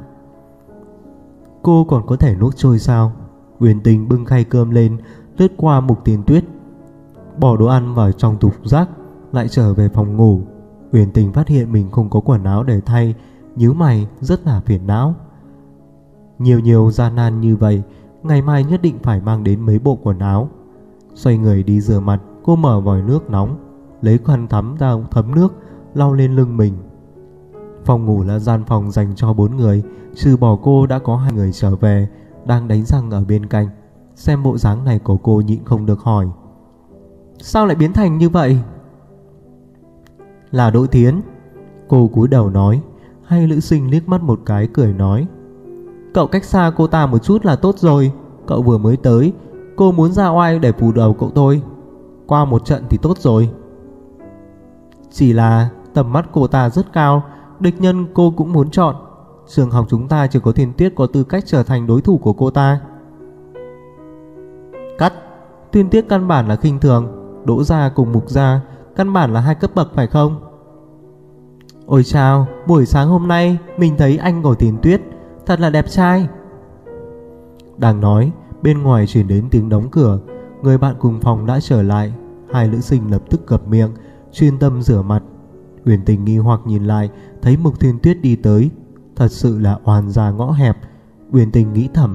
Cô còn có thể nuốt trôi sao? Uyển Tình bưng khay cơm lên, lướt qua Mục Thiên Tuyết, bỏ đồ ăn vào trong tủ rác, lại trở về phòng ngủ. Uyển Tình phát hiện mình không có quần áo để thay, nhíu mày rất là phiền não. Nhiều nhiều gian nan như vậy, ngày mai nhất định phải mang đến mấy bộ quần áo. Xoay người đi rửa mặt, cô mở vòi nước nóng, lấy khăn tắm ra thấm nước, lau lên lưng mình. Phòng ngủ là gian phòng dành cho bốn người, trừ bỏ cô đã có hai người trở về, đang đánh răng ở bên cạnh. Xem bộ dáng này của cô nhịn không được hỏi: Sao lại biến thành như vậy? Là Đỗ Thiến. Cô cúi đầu nói. Hai nữ sinh liếc mắt một cái cười nói: Cậu cách xa cô ta một chút là tốt rồi. Cậu vừa mới tới, cô muốn ra oai để phủ đầu cậu thôi. Qua một trận thì tốt rồi. Chỉ là tầm mắt cô ta rất cao, địch nhân cô cũng muốn chọn. Trường học chúng ta chỉ có Thiên Tuyết có tư cách trở thành đối thủ của cô ta. Cắt. Thiên Tuyết căn bản là khinh thường, Đỗ gia cùng Mục gia căn bản là hai cấp bậc phải không? Ôi chao, buổi sáng hôm nay mình thấy anh của Thiên Tuyết thật là đẹp trai. Đang nói, bên ngoài truyền đến tiếng đóng cửa. Người bạn cùng phòng đã trở lại. Hai nữ sinh lập tức cập miệng, chuyên tâm rửa mặt. Uyển Tình nghi hoặc nhìn lại, thấy Mục Thiên Tuyết đi tới. Thật sự là oan gia ngõ hẹp. Uyển Tình nghĩ thầm.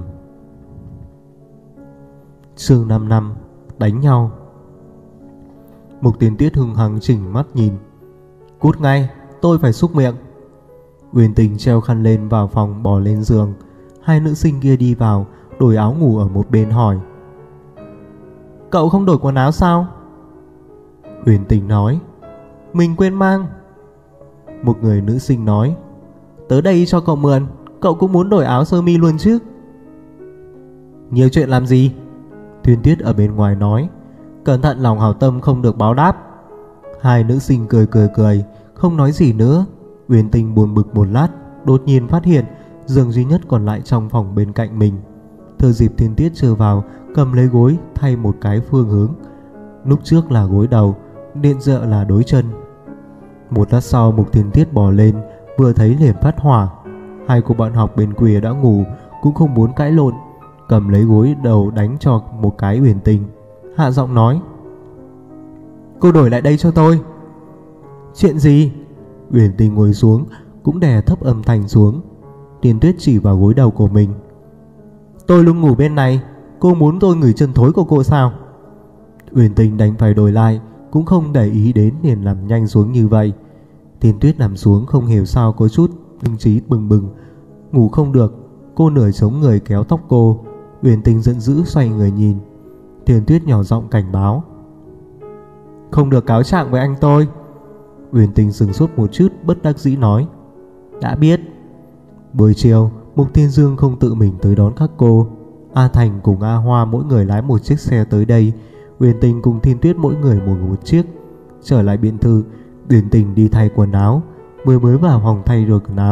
Chương năm năm đánh nhau. Mục Thiên Tuyết hung hăng chỉnh mắt nhìn. Cút ngay, tôi phải xúc miệng. Uyển Tình treo khăn lên vào phòng, bò lên giường. Hai nữ sinh kia đi vào, đổi áo ngủ ở một bên hỏi: Cậu không đổi quần áo sao? Uyển Tình nói: Mình quên mang. Một người nữ sinh nói: Tới đây cho cậu mượn, cậu cũng muốn đổi áo sơ mi luôn chứ. Nhiều chuyện làm gì? Thiên Tuyết ở bên ngoài nói: Cẩn thận lòng hảo tâm không được báo đáp. Hai nữ sinh cười cười cười, không nói gì nữa. Uyển Tình buồn bực một lát, đột nhiên phát hiện giường duy nhất còn lại trong phòng bên cạnh mình. Thừa dịp Thiên Tuyết chưa vào, cầm lấy gối thay một cái phương hướng. Lúc trước là gối đầu, hiện giờ là đối chân. Một lát sau Mục Thiên Tuyết bò lên, vừa thấy liền phát hỏa. Hai cô bạn học bên quìa đã ngủ, cũng không muốn cãi lộn, cầm lấy gối đầu đánh cho một cái Uyển Tình, hạ giọng nói: Cô đổi lại đây cho tôi. Chuyện gì? Uyển Tình ngồi xuống, cũng đè thấp âm thanh xuống. Thiên Tuyết chỉ vào gối đầu của mình: Tôi luôn ngủ bên này, cô muốn tôi ngửi chân thối của cô sao? Uyển Tình đành phải đổi lại, cũng không để ý đến liền làm nhanh xuống như vậy. Thiên Tuyết nằm xuống không hiểu sao có chút hứng chí bừng bừng, ngủ không được. Cô nửa chống người kéo tóc cô. Uyển Tình giận dữ xoay người nhìn. Thiên Tuyết nhỏ giọng cảnh báo: Không được cáo trạng với anh tôi. Uyển Tình sừng sốt một chút, bất đắc dĩ nói: Đã biết. Buổi chiều, Mục Thiên Dương không tự mình tới đón các cô. A Thành cùng A Hoa mỗi người lái một chiếc xe tới đây. Uyển Tình cùng Thiên Tuyết mỗi người một một chiếc. Trở lại biệt thự, Uyển Tình đi thay quần áo. Mới mới vào phòng thay rồi quần áo,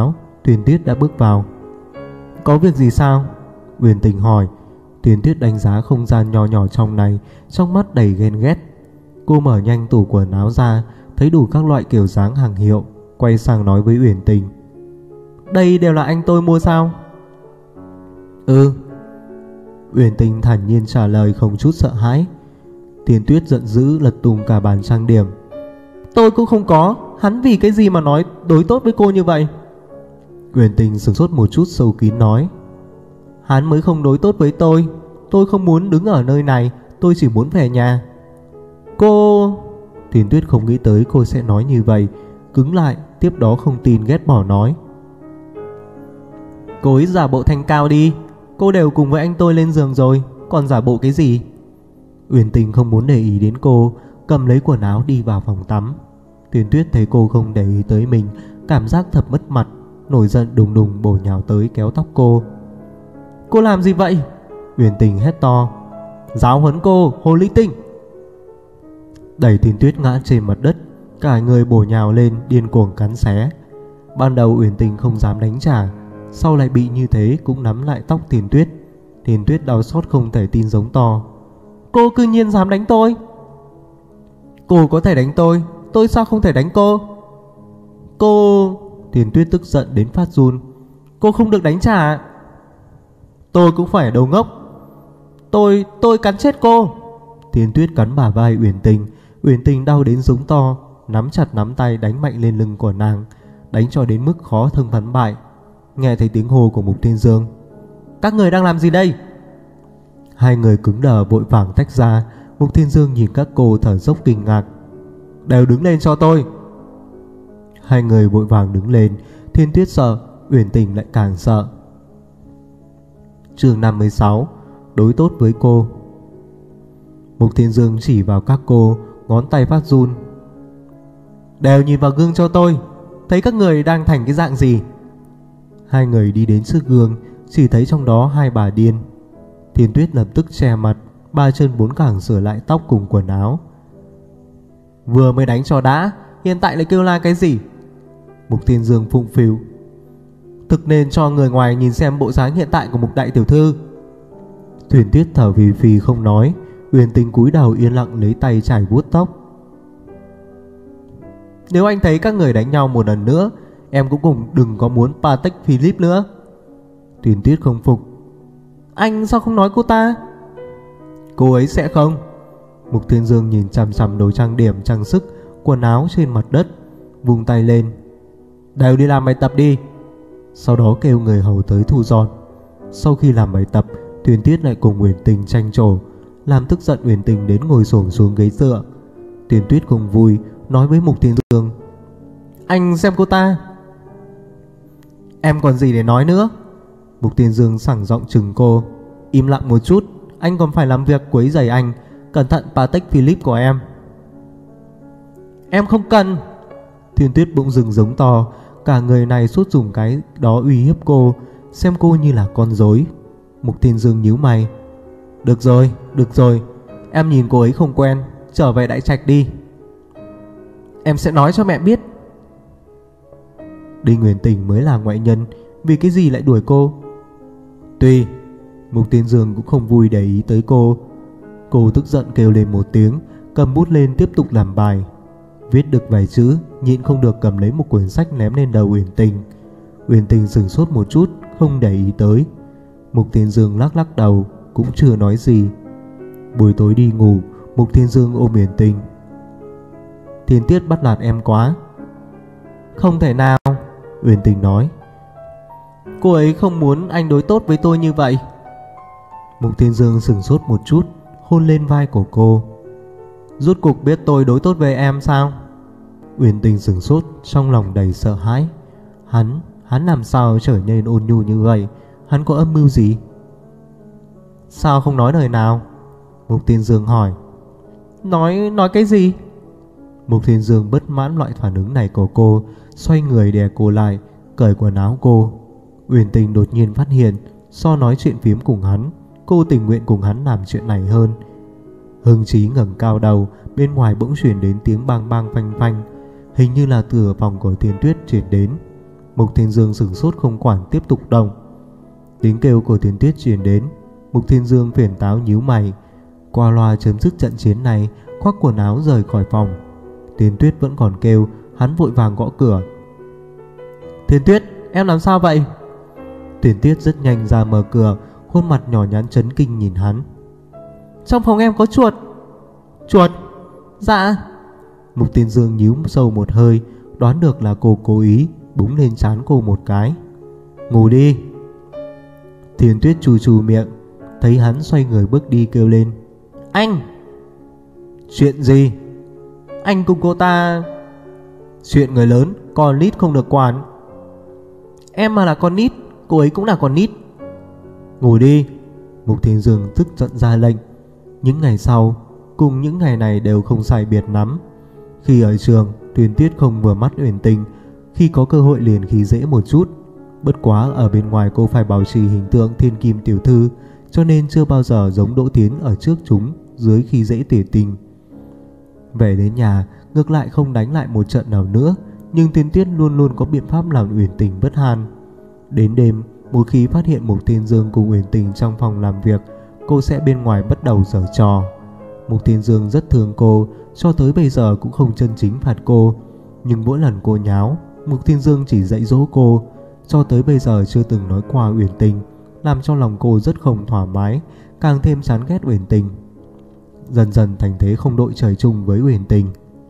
Tuyền Tuyết đã bước vào. Có việc gì sao? Uyển Tình hỏi. Tuyền Tuyết đánh giá không gian nhỏ nhỏ trong này, trong mắt đầy ghen ghét. Cô mở nhanh tủ quần áo ra, thấy đủ các loại kiểu dáng hàng hiệu, quay sang nói với Uyển Tình. Đây đều là anh tôi mua sao? Ừ. Uyển Tình thản nhiên trả lời không chút sợ hãi. Tuyền Tuyết giận dữ lật tung cả bàn trang điểm. Tôi cũng không có, hắn vì cái gì mà nói đối tốt với cô như vậy? Uyển Tình sửng sốt một chút sâu kín nói. Hắn mới không đối tốt với tôi. Tôi không muốn đứng ở nơi này, tôi chỉ muốn về nhà. Cô... Tuyền Tuyết không nghĩ tới cô sẽ nói như vậy, cứng lại, tiếp đó không tin ghét bỏ nói. Cô ấy giả bộ thanh cao đi. Cô đều cùng với anh tôi lên giường rồi, còn giả bộ cái gì? Uyển Tình không muốn để ý đến cô, cầm lấy quần áo đi vào phòng tắm. Tuyền Tuyết thấy cô không để ý tới mình, cảm giác thật mất mặt, nổi giận đùng đùng bổ nhào tới kéo tóc cô. Cô làm gì vậy? Uyển Tình hét to. Giáo huấn cô, hồ ly tinh! Đẩy Tuyền Tuyết ngã trên mặt đất, cả người bổ nhào lên điên cuồng cắn xé. Ban đầu Uyển Tình không dám đánh trả, sau lại bị như thế cũng nắm lại tóc Tuyền Tuyết. Tuyền Tuyết đau xót không thể tin giống to. Cô cư nhiên dám đánh tôi! Cô có thể đánh tôi, tôi sao không thể đánh cô? Cô... Tuyền Tuyết tức giận đến phát run. Cô không được đánh trả. Tôi cũng phải đầu ngốc. Tôi... tôi cắn chết cô! Tuyền Tuyết cắn bả vai Uyển Tình. Uyển Tình đau đến giống to, nắm chặt nắm tay đánh mạnh lên lưng của nàng, đánh cho đến mức khó thân thắn bại. Nghe thấy tiếng hô của Mục Thiên Dương. Các người đang làm gì đây? Hai người cứng đờ vội vàng tách ra. Mục Thiên Dương nhìn các cô thở dốc kinh ngạc. Đều đứng lên cho tôi! Hai người vội vàng đứng lên. Thiên Tuyết sợ, Uyển Tình lại càng sợ. Chương năm mươi sáu. Đối tốt với cô. Mục Thiên Dương chỉ vào các cô, ngón tay phát run. Đều nhìn vào gương cho tôi, thấy các người đang thành cái dạng gì? Hai người đi đến trước gương, chỉ thấy trong đó hai bà điên. Thiên Tuyết lập tức che mặt, ba chân bốn cẳng sửa lại tóc cùng quần áo. Vừa mới đánh cho đã, hiện tại lại kêu la cái gì? Mục Thiên Dương phụng phịu. Thực nên cho người ngoài nhìn xem bộ dáng hiện tại của Mục đại tiểu thư. Thuyền Tuyết thở phì phì không nói. Uyển Tình cúi đầu yên lặng lấy tay chải vuốt tóc. Nếu anh thấy các người đánh nhau một lần nữa, em cũng cùng đừng có muốn Patek Philippe nữa. Thuyền Tuyết không phục. Anh sao không nói cô ta? Cô ấy sẽ không. Mục Thiên Dương nhìn chằm chằm đồ trang điểm, trang sức, quần áo trên mặt đất, vung tay lên. Đều đi làm bài tập đi. Sau đó kêu người hầu tới thu dọn. Sau khi làm bài tập, Thuyền Tuyết lại cùng Uyển Tình tranh trổ, làm tức giận Uyển Tình đến ngồi xổm xuống ghế dựa. Thuyền Tuyết không vui, nói với Mục Thiên Dương. Anh xem cô ta. Em còn gì để nói nữa? Mục Thiên Dương sảng giọng chừng cô. Im lặng một chút, anh còn phải làm việc quấy rầy anh. Cẩn thận Patek Philippe của em. Em không cần. Thuyền Tuyết bỗng dừng giống to. Cả người này suốt dùng cái đó uy hiếp cô, xem cô như là con rối. Mục Thiên Dương nhíu mày. Được rồi, được rồi, em nhìn cô ấy không quen, trở về Đại Trạch đi. Em sẽ nói cho mẹ biết. Đinh Uyển Tình mới là ngoại nhân, vì cái gì lại đuổi cô? Tùy. Mục Thiên Dương cũng không vui để ý tới cô. Cô tức giận kêu lên một tiếng, cầm bút lên tiếp tục làm bài. Viết được vài chữ, nhịn không được cầm lấy một quyển sách ném lên đầu Uyển Tình. Uyển Tình sửng sốt một chút, không để ý tới. Mục Thiên Dương lắc lắc đầu, cũng chưa nói gì. Buổi tối đi ngủ, Mục Thiên Dương ôm Uyển Tình. Thiên Tiết bắt nạt em quá. Không thể nào, Uyển Tình nói. Cô ấy không muốn anh đối tốt với tôi như vậy. Mục Thiên Dương sửng sốt một chút, hôn lên vai của cô. Rốt cuộc biết tôi đối tốt với em sao? Uyển Tình sửng sốt, trong lòng đầy sợ hãi. Hắn, hắn làm sao trở nên ôn nhu như vậy? Hắn có âm mưu gì? Sao không nói lời nào? Mục Thiên Dương hỏi. Nói, nói cái gì? Mục Thiên Dương bất mãn loại phản ứng này của cô, xoay người đè cô lại, cởi quần áo cô. Uyển Tình đột nhiên phát hiện, so nói chuyện phím cùng hắn, cô tình nguyện cùng hắn làm chuyện này hơn. Hưng Chí ngẩng cao đầu, bên ngoài bỗng truyền đến tiếng bang bang phanh phanh, hình như là từ phòng của Thiên Tuyết truyền đến. Mục Thiên Dương sửng sốt không quản, tiếp tục động. Tiếng kêu của Tiền Tuyết truyền đến. Mục Thiên Dương phiền táo nhíu mày. Qua loa chấm dứt trận chiến này, khoác quần áo rời khỏi phòng. Tiền Tuyết vẫn còn kêu, hắn vội vàng gõ cửa. Tiền Tuyết, em làm sao vậy? Tiền Tuyết rất nhanh ra mở cửa, khuôn mặt nhỏ nhắn chấn kinh nhìn hắn. Trong phòng em có chuột. Chuột? Dạ. Mục Thiên Dương nhíu sâu một hơi, đoán được là cô cố ý, búng lên trán cô một cái. Ngủ đi. Tiền Tuyết chù chù miệng, thấy hắn xoay người bước đi kêu lên. Anh! Chuyện gì? Anh cùng cô ta... Chuyện người lớn, con nít không được quản. Em mà là con nít, cô ấy cũng là con nít. Ngủ đi. Mục Thiên Dương tức giận ra lệnh. Những ngày sau cùng những ngày này đều không sai biệt lắm. Khi ở trường, Tuyền Tuyết không vừa mắt Uyển Tình, khi có cơ hội liền khí dễ một chút. Bất quá ở bên ngoài cô phải bảo trì hình tượng thiên kim tiểu thư, cho nên chưa bao giờ giống Đỗ Tiến ở trước chúng dưới khi dễ tỉ tình. Về đến nhà, ngược lại không đánh lại một trận nào nữa, nhưng Tuyền Tuyết luôn luôn có biện pháp làm Uyển Tình bất an. Đến đêm, một khi phát hiện Mục Thiên Dương cùng Uyển Tình trong phòng làm việc, cô sẽ bên ngoài bắt đầu giở trò. Mục Thiên Dương rất thương cô, cho tới bây giờ cũng không chân chính phạt cô, nhưng mỗi lần cô nháo, Mục Thiên Dương chỉ dạy dỗ cô, cho tới bây giờ chưa từng nói qua Uyển Tình, làm cho lòng cô rất không thoải mái, càng thêm chán ghét Uyển Tình. Dần dần thành thế không đội trời chung với Uyển Tình.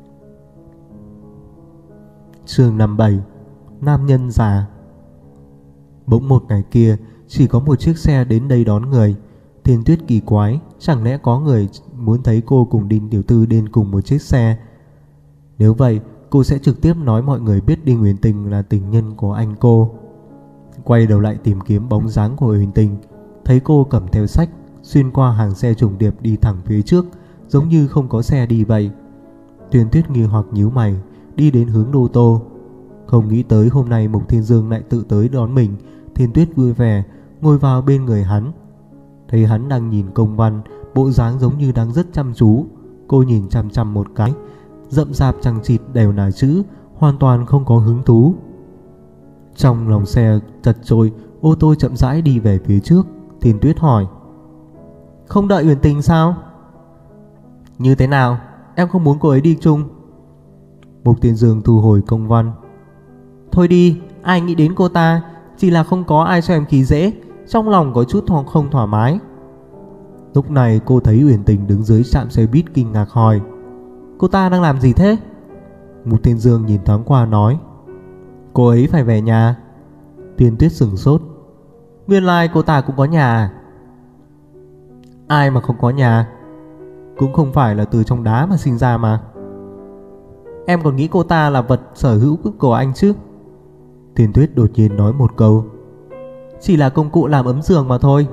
Chương năm mươi bảy. Nam nhân già. Bỗng một ngày kia, chỉ có một chiếc xe đến đây đón người. Thiên Tuyết kỳ quái, chẳng lẽ có người muốn thấy cô cùng Đinh tiểu thư đến cùng một chiếc xe? Nếu vậy, cô sẽ trực tiếp nói mọi người biết Đinh Uyển Tình là tình nhân của anh cô. Quay đầu lại tìm kiếm bóng dáng của Uyển Tình, thấy cô cầm theo sách, xuyên qua hàng xe trùng điệp đi thẳng phía trước, giống như không có xe đi vậy. Tuyền Tuyết nghi hoặc nhíu mày, đi đến hướng ô tô. Không nghĩ tới hôm nay Mục Thiên Dương lại tự tới đón mình. Thiên Tuyết vui vẻ ngồi vào bên người hắn. Thấy hắn đang nhìn công văn, bộ dáng giống như đang rất chăm chú. Cô nhìn chăm chăm một cái, rậm rạp chằng chịt đều là chữ, hoàn toàn không có hứng thú. Trong lòng xe chật chội, ô tô chậm rãi đi về phía trước. Thiên Tuyết hỏi, không đợi Uyển Tình sao? Như thế nào? Em không muốn cô ấy đi chung. Mục Thiên Dương thu hồi công văn. Thôi đi, ai nghĩ đến cô ta, chỉ là không có ai cho em khí dễ, trong lòng có chút không thoải mái. Lúc này cô thấy Uyển Tình đứng dưới trạm xe buýt kinh ngạc hỏi, cô ta đang làm gì thế? Mục Thiên Dương nhìn thoáng qua nói, cô ấy phải về nhà. Thiên Tuyết sửng sốt, nguyên lai cô ta cũng có nhà à? Ai mà không có nhà, cũng không phải là từ trong đá mà sinh ra mà. Em còn nghĩ cô ta là vật sở hữu của anh chứ? Thiên Tuyết đột nhiên nói một câu, chỉ là công cụ làm ấm giường mà thôi.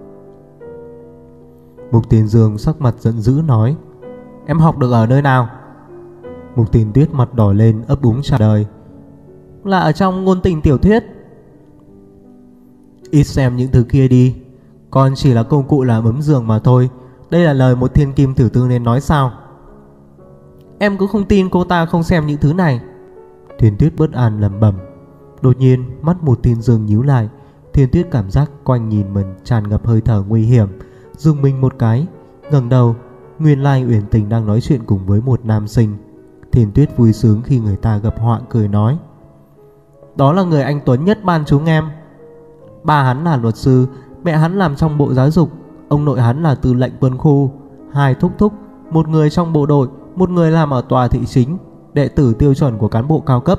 Mục Thiên Dương sắc mặt giận dữ nói, em học được ở nơi nào? Mục Thiên Tuyết mặt đỏ lên ấp úng trả lời, là ở trong ngôn tình tiểu thuyết. Ít xem những thứ kia đi, còn chỉ là công cụ làm ấm giường mà thôi. Đây là lời một thiên kim tiểu thư nên nói sao? Em cũng không tin cô ta không xem những thứ này. Thiên Tuyết bất an lẩm bẩm. Đột nhiên mắt Mục Thiên Dương nhíu lại. Thiên Tuyết cảm giác quanh nhìn mình tràn ngập hơi thở nguy hiểm, dừng mình một cái, ngẩng đầu. Nguyên lai Uyển Tình đang nói chuyện cùng với một nam sinh. Thiên Tuyết vui sướng khi người ta gặp họa, cười nói, đó là người anh tuấn nhất ban chúng em. Ba hắn là luật sư, mẹ hắn làm trong bộ giáo dục, ông nội hắn là tư lệnh quân khu, hai thúc thúc, một người trong bộ đội, một người làm ở tòa thị chính, đệ tử tiêu chuẩn của cán bộ cao cấp.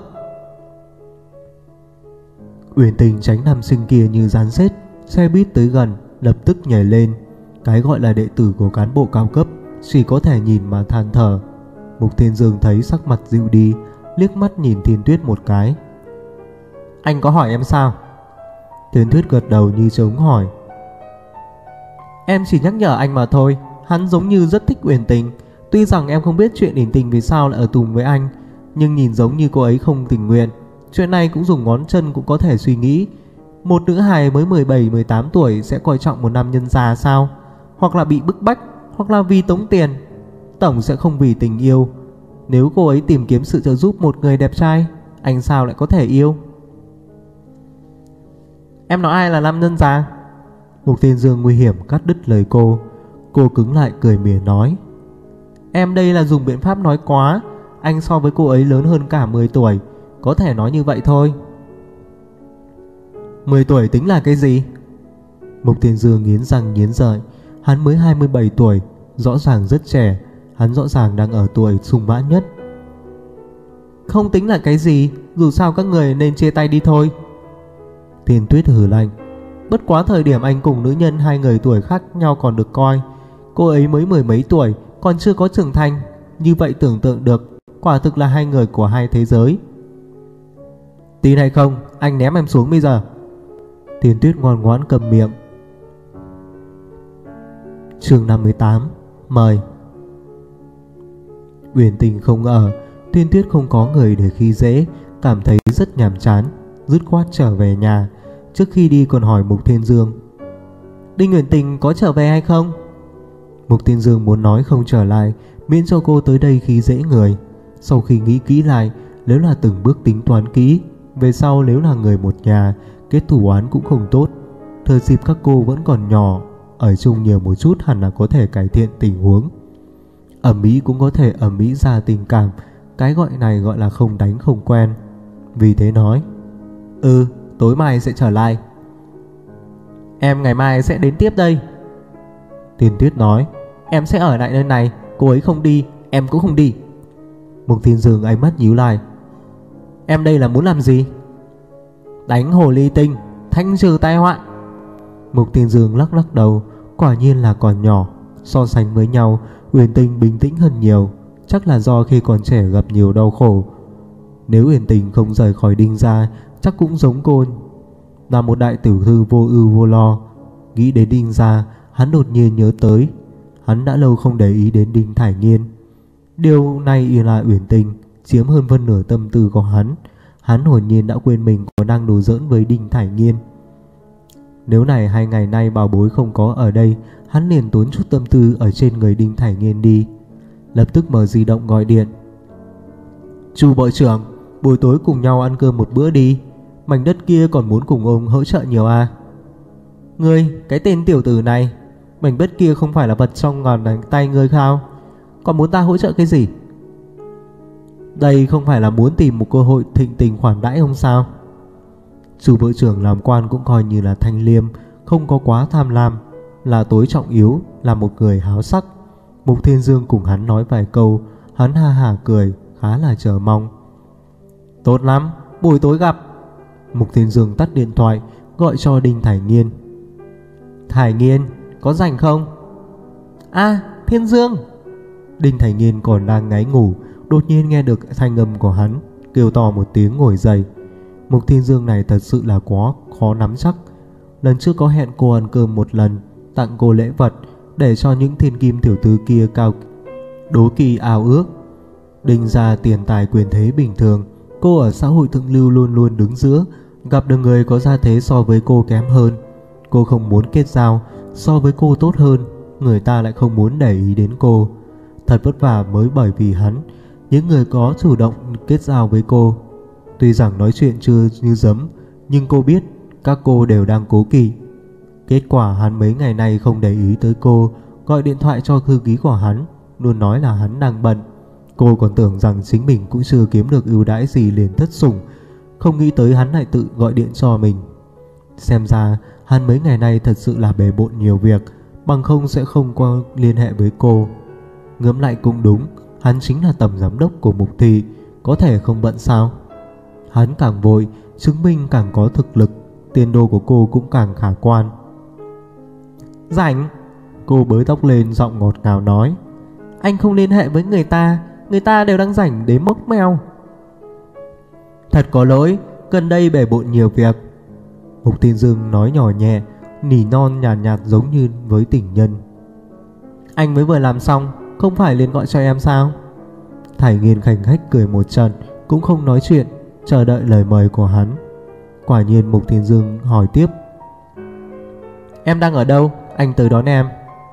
Uyển Tình tránh nam sinh kia như rán rết. Xe buýt tới gần, lập tức nhảy lên. Cái gọi là đệ tử của cán bộ cao cấp chỉ có thể nhìn mà than thở. Mục Thiên Dương thấy sắc mặt dịu đi, liếc mắt nhìn Thiên Tuyết một cái. Anh có hỏi em sao? Thiên Tuyết gật đầu như trống hỏi. Em chỉ nhắc nhở anh mà thôi. Hắn giống như rất thích Uyển Tình. Tuy rằng em không biết chuyện Uyển Tình vì sao lại ở tù với anh, nhưng nhìn giống như cô ấy không tình nguyện. Chuyện này cũng dùng ngón chân cũng có thể suy nghĩ. Một nữ hài mới mười bảy mười tám tuổi sẽ coi trọng một nam nhân già sao? Hoặc là bị bức bách, hoặc là vì tống tiền. Tổng sẽ không vì tình yêu. Nếu cô ấy tìm kiếm sự trợ giúp một người đẹp trai, anh sao lại có thể yêu? Em nói ai là nam nhân già? Mục Thiên Dương nguy hiểm cắt đứt lời cô. Cô cứng lại cười mỉa nói, em đây là dùng biện pháp nói quá. Anh so với cô ấy lớn hơn cả mười tuổi, có thể nói như vậy thôi. Mười tuổi tính là cái gì? Mục Thiên Dương nghiến răng nghiến lợi. Hắn mới hai mươi bảy tuổi, rõ ràng rất trẻ. Hắn rõ ràng đang ở tuổi sung mãn nhất. Không tính là cái gì, dù sao các người nên chia tay đi thôi. Thiên Tuyết hừ lạnh, bất quá thời điểm anh cùng nữ nhân hai người tuổi khác nhau còn được coi. Cô ấy mới mười mấy tuổi, còn chưa có trưởng thành. Như vậy tưởng tượng được, quả thực là hai người của hai thế giới. Tin hay không, anh ném em xuống bây giờ. Thiên Tuyết ngoan ngoãn cầm miệng. Chương năm mươi tám. Mời. Uyển Tình không ở, Thiên Tuyết không có người để khi dễ, cảm thấy rất nhàm chán, dứt khoát trở về nhà. Trước khi đi còn hỏi Mục Thiên Dương, Đinh Uyển Tình có trở về hay không? Mục Thiên Dương muốn nói không trở lại, miễn cho cô tới đây khi dễ người. Sau khi nghĩ kỹ lại, nếu là từng bước tính toán kỹ, về sau nếu là người một nhà, kết thủ oán cũng không tốt. Thời dịp các cô vẫn còn nhỏ, ở chung nhiều một chút hẳn là có thể cải thiện tình huống. Ẩm ý cũng có thể ẩm ý ra tình cảm, cái gọi này gọi là không đánh không quen. Vì thế nói, Ừ, tối mai sẽ trở lại. Em ngày mai sẽ đến tiếp đây. Thiên Tuyết nói, em sẽ ở lại nơi này, cô ấy không đi, em cũng không đi. Mục Thiên Dương ánh mắt nhíu lại, em đây là muốn làm gì? Đánh hồ ly tinh, thanh trừ tai họa. Mục Thiên Dương lắc lắc đầu, quả nhiên là còn nhỏ. So sánh với nhau, Uyển Tình bình tĩnh hơn nhiều. Chắc là do khi còn trẻ gặp nhiều đau khổ. Nếu Uyển Tình không rời khỏi Đinh gia, chắc cũng giống cô, là một đại tiểu thư vô ưu vô lo. Nghĩ đến Đinh gia, hắn đột nhiên nhớ tới, hắn đã lâu không để ý đến Đinh Thải Nghiên. Điều này là Uyển Tình chiếm hơn phân nửa tâm tư của hắn. Hắn hồn nhiên đã quên mình còn đang đùa giỡn với Đinh Thải Nghiên. Nếu này hai ngày nay bảo bối không có ở đây, hắn liền tốn chút tâm tư ở trên người Đinh Thải Nghiên đi. Lập tức mở di động gọi điện. Chu bộ trưởng, buổi tối cùng nhau ăn cơm một bữa đi. Mảnh đất kia còn muốn cùng ông hỗ trợ nhiều à? Ngươi, cái tên tiểu tử này, mảnh đất kia không phải là vật trong ngón tay ngươi sao? Còn muốn ta hỗ trợ cái gì? Đây không phải là muốn tìm một cơ hội thịnh tình khoản đãi ông sao? Chu bộ trưởng làm quan cũng coi như là thanh liêm, không có quá tham lam, là tối trọng yếu, là một người háo sắc. Mục Thiên Dương cùng hắn nói vài câu, hắn ha hả cười, khá là chờ mong. Tốt lắm, buổi tối gặp. Mục Thiên Dương tắt điện thoại, gọi cho Đinh Thải Nghiên. Thải Nghiên, có rảnh không? À, Thiên Dương. Đinh Thải Nghiên còn đang ngáy ngủ, đột nhiên nghe được thanh âm của hắn, kêu to một tiếng ngồi dậy. Mục Thiên Dương này thật sự là quá khó nắm chắc. Lần trước có hẹn cô ăn cơm một lần, tặng cô lễ vật, để cho những thiên kim tiểu thư kia cao đố kỵ ao ước. Đinh gia tiền tài quyền thế bình thường, cô ở xã hội thượng lưu luôn luôn đứng giữa. Gặp được người có gia thế so với cô kém hơn, cô không muốn kết giao. So với cô tốt hơn, người ta lại không muốn để ý đến cô. Thật vất vả mới bởi vì hắn, những người có chủ động kết giao với cô. Tuy rằng nói chuyện chưa như giấm, nhưng cô biết các cô đều đang cố kỵ. Kết quả hắn mấy ngày nay không để ý tới cô, gọi điện thoại cho thư ký của hắn, luôn nói là hắn đang bận. Cô còn tưởng rằng chính mình cũng chưa kiếm được ưu đãi gì liền thất sủng, không nghĩ tới hắn lại tự gọi điện cho mình. Xem ra hắn mấy ngày nay thật sự là bề bộn nhiều việc, bằng không sẽ không qua liên hệ với cô. Ngẫm lại cũng đúng, hắn chính là tổng giám đốc của Mục thị, có thể không bận sao? Hắn càng vội, chứng minh càng có thực lực, tiền đồ của cô cũng càng khả quan. Rảnh. Cô bới tóc lên, giọng ngọt ngào nói, anh không liên hệ với người ta, người ta đều đang rảnh đến mốc meo. Thật có lỗi, gần đây bể bộn nhiều việc. Mục Thiên Dương nói nhỏ nhẹ, nỉ non nhàn nhạt, nhạt giống như với tình nhân. Anh mới vừa làm xong, không phải liền gọi cho em sao? Thải Nghiên khanh khách cười một trận, cũng không nói chuyện, chờ đợi lời mời của hắn. Quả nhiên Mục Thiên Dương hỏi tiếp, em đang ở đâu? Anh tới đón em.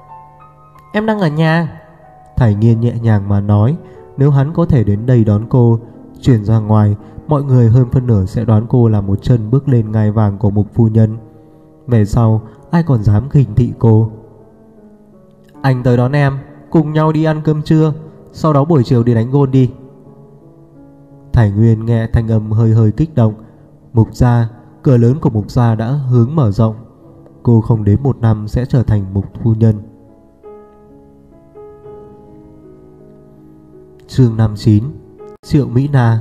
Em đang ở nhà. Thải Nghiên nhẹ nhàng mà nói, nếu hắn có thể đến đây đón cô, Chuyển ra ngoài, mọi người hơn phân nửa sẽ đoán cô là một chân bước lên ngai vàng của Mục phu nhân. Về sau, ai còn dám khinh thị cô. Anh tới đón em, cùng nhau đi ăn cơm trưa, sau đó buổi chiều đi đánh gôn đi. Thải Nguyên nghe thanh âm hơi hơi kích động. Mục gia, cửa lớn của Mục gia đã hướng mở rộng. Cô không đến một năm sẽ trở thành Mục phu nhân. Chương năm mươi chín. Triệu Mỹ Na.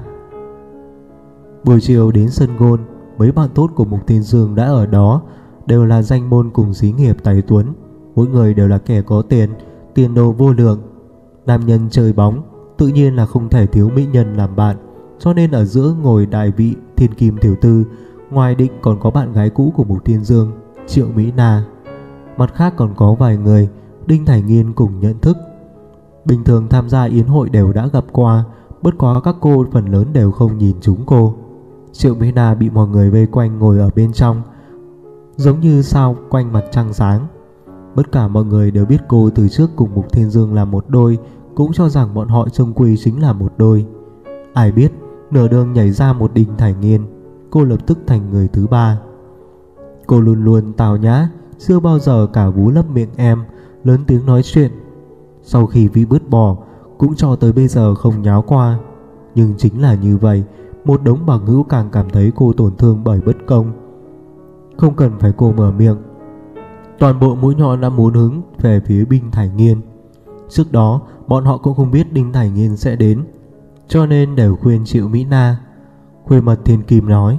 Buổi chiều đến sân gôn, mấy bạn tốt của Mục Thiên Dương đã ở đó, đều là danh môn cùng xí nghiệp tài tuấn, mỗi người đều là kẻ có tiền, tiền đồ vô lượng. Nam nhân chơi bóng, tự nhiên là không thể thiếu mỹ nhân làm bạn, cho nên ở giữa ngồi đại vị thiên kim tiểu tư, ngoài định còn có bạn gái cũ của Mục Thiên Dương, Triệu Mỹ Na. Mặt khác còn có vài người Đinh Thải Nghiên cùng nhận thức. Bình thường tham gia yến hội đều đã gặp qua, bất quá các cô phần lớn đều không nhìn trúng cô. Triệu Mỹ Na bị mọi người vây quanh ngồi ở bên trong, giống như sao quanh mặt trăng sáng. Tất cả mọi người đều biết cô từ trước cùng Mục Thiên Dương là một đôi, cũng cho rằng bọn họ trông quy chính là một đôi. Ai biết nửa đường nhảy ra một Đinh Thải Nghiên, cô lập tức thành người thứ ba. Cô luôn luôn tào nhã, chưa bao giờ cả vú lấp miệng em, lớn tiếng nói chuyện. Sau khi bị bứt bỏ, cũng cho tới bây giờ không nháo qua. Nhưng chính là như vậy, một đống bằng hữu càng cảm thấy cô tổn thương bởi bất công. Không cần phải cô mở miệng, toàn bộ mũi nhọn đã muốn hướng về phía Đinh Thải Nghiên. Trước đó bọn họ cũng không biết Đinh Thải Nghiên sẽ đến, cho nên đều khuyên Triệu Mỹ Na. Khuê mật Thiên Kim nói,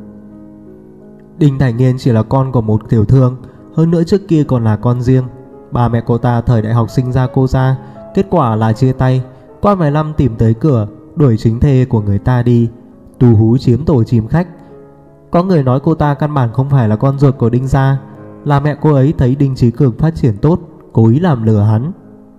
Đinh Thải Nghiên chỉ là con của một tiểu thương, hơn nữa trước kia còn là con riêng. Ba mẹ cô ta thời đại học sinh ra cô ra, kết quả là chia tay. Qua vài năm tìm tới cửa, đuổi chính thê của người ta đi, tù hú chiếm tổ chim khách. Có người nói cô ta căn bản không phải là con ruột của Đinh gia, là mẹ cô ấy thấy Đinh Chí Cường phát triển tốt, cố ý làm lừa hắn.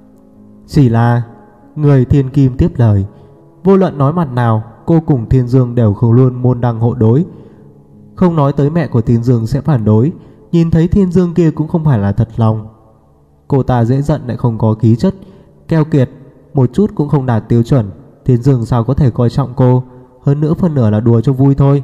Chỉ là, người Thiên Kim tiếp lời, vô luận nói mặt nào, cô cùng Thiên Dương đều không luôn môn đăng hộ đối. Không nói tới mẹ của Thiên Dương sẽ phản đối, nhìn thấy Thiên Dương kia cũng không phải là thật lòng. Cô ta dễ giận lại không có khí chất, keo kiệt, một chút cũng không đạt tiêu chuẩn. Thiên Dương sao có thể coi trọng cô, hơn nữa phần nửa là đùa cho vui thôi.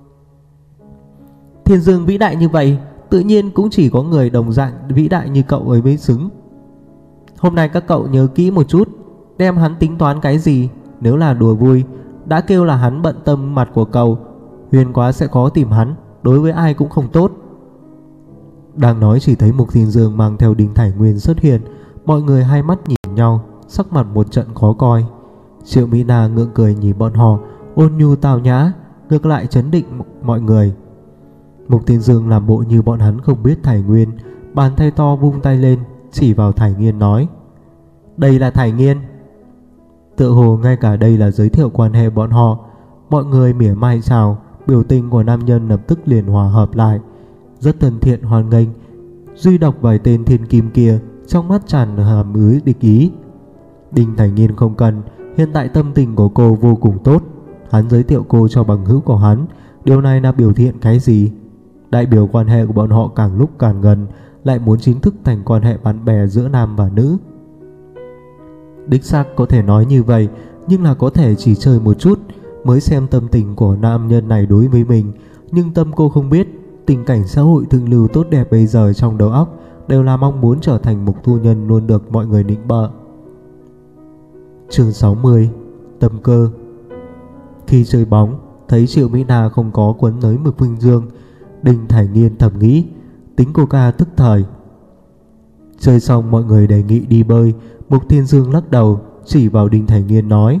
Thiên Dương vĩ đại như vậy, tự nhiên cũng chỉ có người đồng dạng vĩ đại như cậu ấy mới xứng. Hôm nay các cậu nhớ kỹ một chút, đem hắn tính toán cái gì. Nếu là đùa vui, đã kêu là hắn bận tâm mặt của cậu, Huyền quá sẽ khó tìm hắn, đối với ai cũng không tốt. Đang nói chỉ thấy Mục Thiên Dương mang theo Đinh Thải Nguyên xuất hiện. Mọi người hai mắt nhìn nhau, sắc mặt một trận khó coi. Triệu Mỹ Na ngượng cười nhìn bọn họ, ôn nhu tào nhã, ngược lại trấn định mọi người. Mục Thiên Dương làm bộ như bọn hắn không biết Thải Nguyên, bàn tay to vung tay lên, chỉ vào Thải Nghiên nói, đây là Thải Nghiên. Tự hồ ngay cả đây là giới thiệu quan hệ bọn họ. Mọi người mỉa mai chào, biểu tình của nam nhân lập tức liền hòa hợp lại, rất thân thiện hoan nghênh. Duy đọc vài tên thiên kim kia, trong mắt tràn hàm ứ địch ý. Đinh Thải Nghiên không cần, hiện tại tâm tình của cô vô cùng tốt. Hắn giới thiệu cô cho bằng hữu của hắn, điều này là biểu hiện cái gì? Đại biểu quan hệ của bọn họ càng lúc càng gần, lại muốn chính thức thành quan hệ bạn bè giữa nam và nữ. Đích xác có thể nói như vậy, nhưng là có thể chỉ chơi một chút mới xem tâm tình của nam nhân này đối với mình. Nhưng tâm cô không biết, tình cảnh xã hội thượng lưu tốt đẹp bây giờ trong đầu óc đều là mong muốn trở thành Mục phu nhân luôn được mọi người nịnh bợ. Chương sáu mươi. Tâm cơ. Khi chơi bóng, thấy Triệu Mỹ Na không có quấn lấy Mục Vinh Dương, Đinh Thải Nghiên thầm nghĩ, tính cô ca tức thời. Chơi xong mọi người đề nghị đi bơi. Mục Thiên Dương lắc đầu, chỉ vào Đinh Thải Nghiên nói,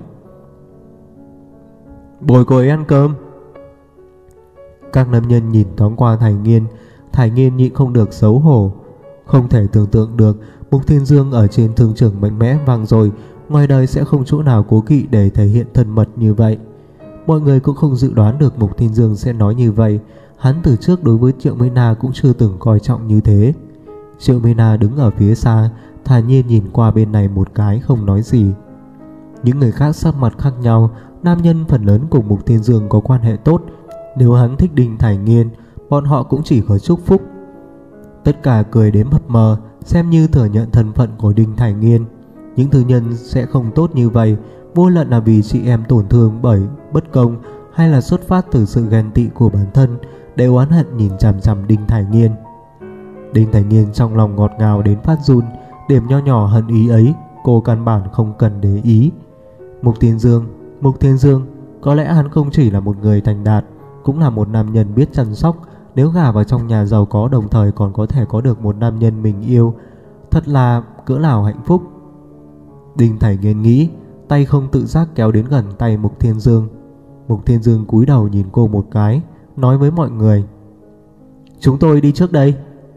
bồi cô ấy ăn cơm. Các nam nhân nhìn thoáng qua Thải Nghiên, Thải Nghiên nhịn không được xấu hổ. Không thể tưởng tượng được Mục Thiên Dương ở trên thương trường mạnh mẽ vang rồi, ngoài đời sẽ không chỗ nào cố kỵ để thể hiện thân mật như vậy. Mọi người cũng không dự đoán được Mục Thiên Dương sẽ nói như vậy. Hắn từ trước đối với Triệu Mỹ Na cũng chưa từng coi trọng như thế. Triệu Mỹ Na đứng ở phía xa, thản nhiên nhìn qua bên này một cái, không nói gì. Những người khác sắc mặt khác nhau. Nam nhân phần lớn cùng Mục Thiên Dương có quan hệ tốt, nếu hắn thích Đinh Thải Nghiên, bọn họ cũng chỉ có chúc phúc. Tất cả cười đến mập mờ, xem như thừa nhận thân phận của Đinh Thải Nghiên. Những thư nhân sẽ không tốt như vậy, vô luận là vì chị em tổn thương bởi bất công hay là xuất phát từ sự ghen tị của bản thân, đều oán hận nhìn chằm chằm Đinh Thải Nghiên. Đinh Thải Nghiên trong lòng ngọt ngào đến phát run, điểm nho nhỏ hận ý ấy cô căn bản không cần để ý. Mục Thiên Dương, Mục Thiên Dương, có lẽ hắn không chỉ là một người thành đạt, cũng là một nam nhân biết chăm sóc. Nếu gả vào trong nhà giàu có đồng thời còn có thể có được một nam nhân mình yêu, thật là cỡ nào hạnh phúc. Đinh Thải Nghiên nghĩ, tay không tự giác kéo đến gần tay Mục Thiên Dương. Mục Thiên Dương cúi đầu nhìn cô một cái, nói với mọi người: chúng tôi đi trước đây.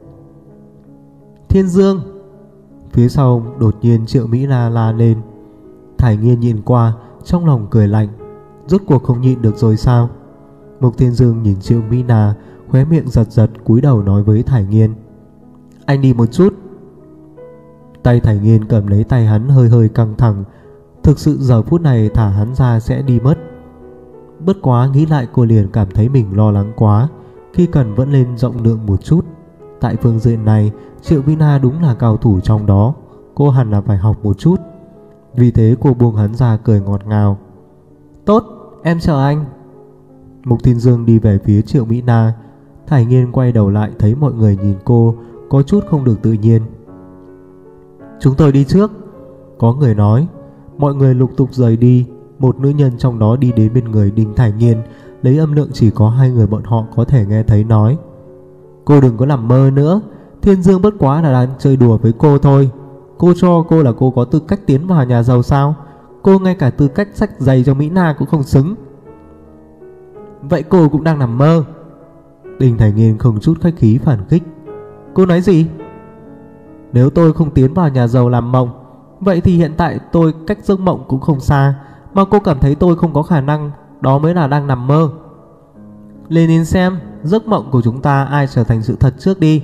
Thiên Dương! Phía sau đột nhiên Triệu Mỹ Na la lên. Thải Nghiên nhìn qua, trong lòng cười lạnh, rốt cuộc không nhịn được rồi sao? Mục Thiên Dương nhìn Triệu Mỹ Na, khóe miệng giật giật, cúi đầu nói với Thải Nghiên: anh đi một chút. Tay Thải Nghiên cầm lấy tay hắn hơi hơi căng thẳng, thực sự giờ phút này thả hắn ra sẽ đi mất. Bất quá nghĩ lại cô liền cảm thấy mình lo lắng quá, khi cần vẫn lên rộng lượng một chút. Tại phương diện này Triệu Mỹ Na đúng là cao thủ trong đó, cô hẳn là phải học một chút. Vì thế cô buông hắn ra cười ngọt ngào: tốt, em chờ anh. Mục Thiên Dương đi về phía Triệu Mỹ Na. Thải Nghiên quay đầu lại thấy mọi người nhìn cô, có chút không được tự nhiên. Chúng tôi đi trước. Có người nói. Mọi người lục tục rời đi. Một nữ nhân trong đó đi đến bên người Đinh Thải Nghiên, lấy âm lượng chỉ có hai người bọn họ có thể nghe thấy nói: cô đừng có nằm mơ nữa, Thiên Dương bất quá là đang chơi đùa với cô thôi. Cô cho cô là cô có tư cách tiến vào nhà giàu sao? Cô ngay cả tư cách xách giày cho Mỹ Na cũng không xứng. Vậy cô cũng đang nằm mơ. Đinh Thải Nghiên không chút khách khí phản kích: cô nói gì? Nếu tôi không tiến vào nhà giàu làm mộng, vậy thì hiện tại tôi cách giấc mộng cũng không xa, mà cô cảm thấy tôi không có khả năng, đó mới là đang nằm mơ. Lên nhìn xem giấc mộng của chúng ta ai trở thành sự thật trước đi.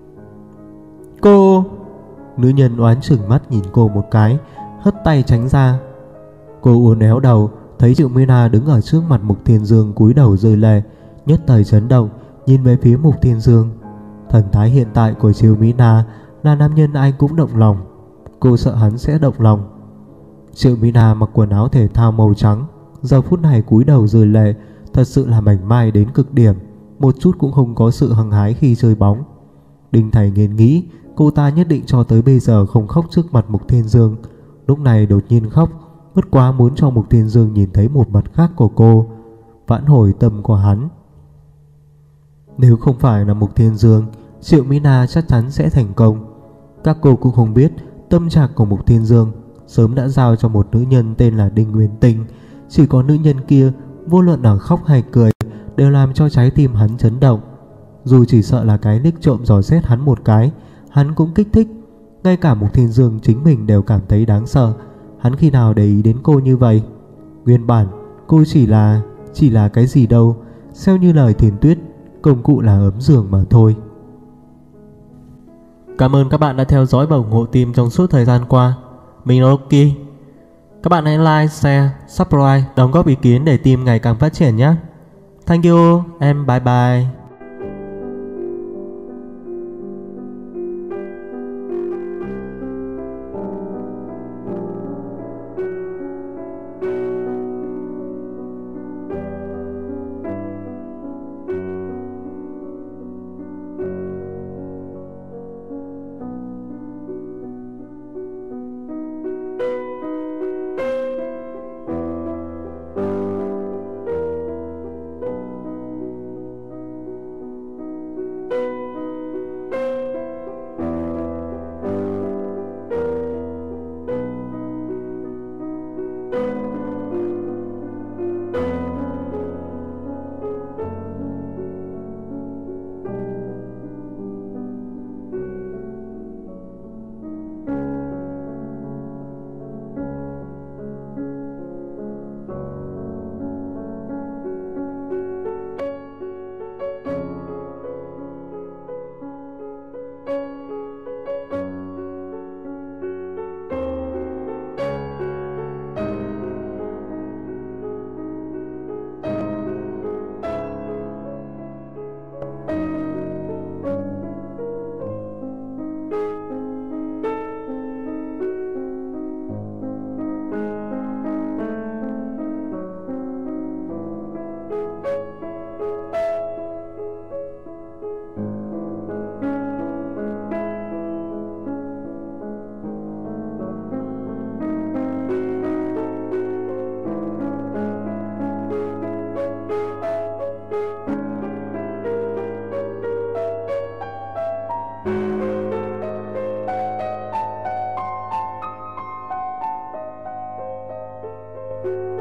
Cô... Nữ nhân oán chừng mắt nhìn cô một cái, hất tay tránh ra. Cô uốn éo đầu, thấy Triệu Mỹ Na đứng ở trước mặt Mục Thiên Dương cúi đầu rơi lệ, nhất thời chấn động, nhìn về phía Mục Thiên Dương. Thần thái hiện tại của Triệu Mỹ Na là nam nhân ai cũng động lòng. Cô sợ hắn sẽ động lòng. Triệu Mỹ Na mặc quần áo thể thao màu trắng, giờ phút này cúi đầu rơi lệ, thật sự là mảnh mai đến cực điểm, một chút cũng không có sự hăng hái khi chơi bóng. Đinh Thải Nghiên nghĩ cô ta nhất định cho tới bây giờ không khóc trước mặt Mục Thiên Dương, lúc này đột nhiên khóc, bất quá muốn cho Mục Thiên Dương nhìn thấy một mặt khác của cô, vãn hồi tâm của hắn. Nếu không phải là Mục Thiên Dương, Triệu Mỹ Na chắc chắn sẽ thành công. Các cô cũng không biết tâm trạng của Mục Thiên Dương sớm đã giao cho một nữ nhân tên là Đinh Nguyên Tinh. Chỉ có nữ nhân kia, vô luận là khóc hay cười, đều làm cho trái tim hắn chấn động. Dù chỉ sợ là cái liếc trộm dò xét hắn một cái, hắn cũng kích thích. Ngay cả Mục Thiên Dương chính mình đều cảm thấy đáng sợ. Hắn khi nào để ý đến cô như vậy? Nguyên bản cô chỉ là Chỉ là cái gì đâu, theo như lời Thiền Tuyết, công cụ là ấm giường mà thôi. Cảm ơn các bạn đã theo dõi và ủng hộ team trong suốt thời gian qua. Mình là Rocky. Các bạn hãy like, share, subscribe, đóng góp ý kiến để team ngày càng phát triển nhé. Thank you, and bye bye. nhé.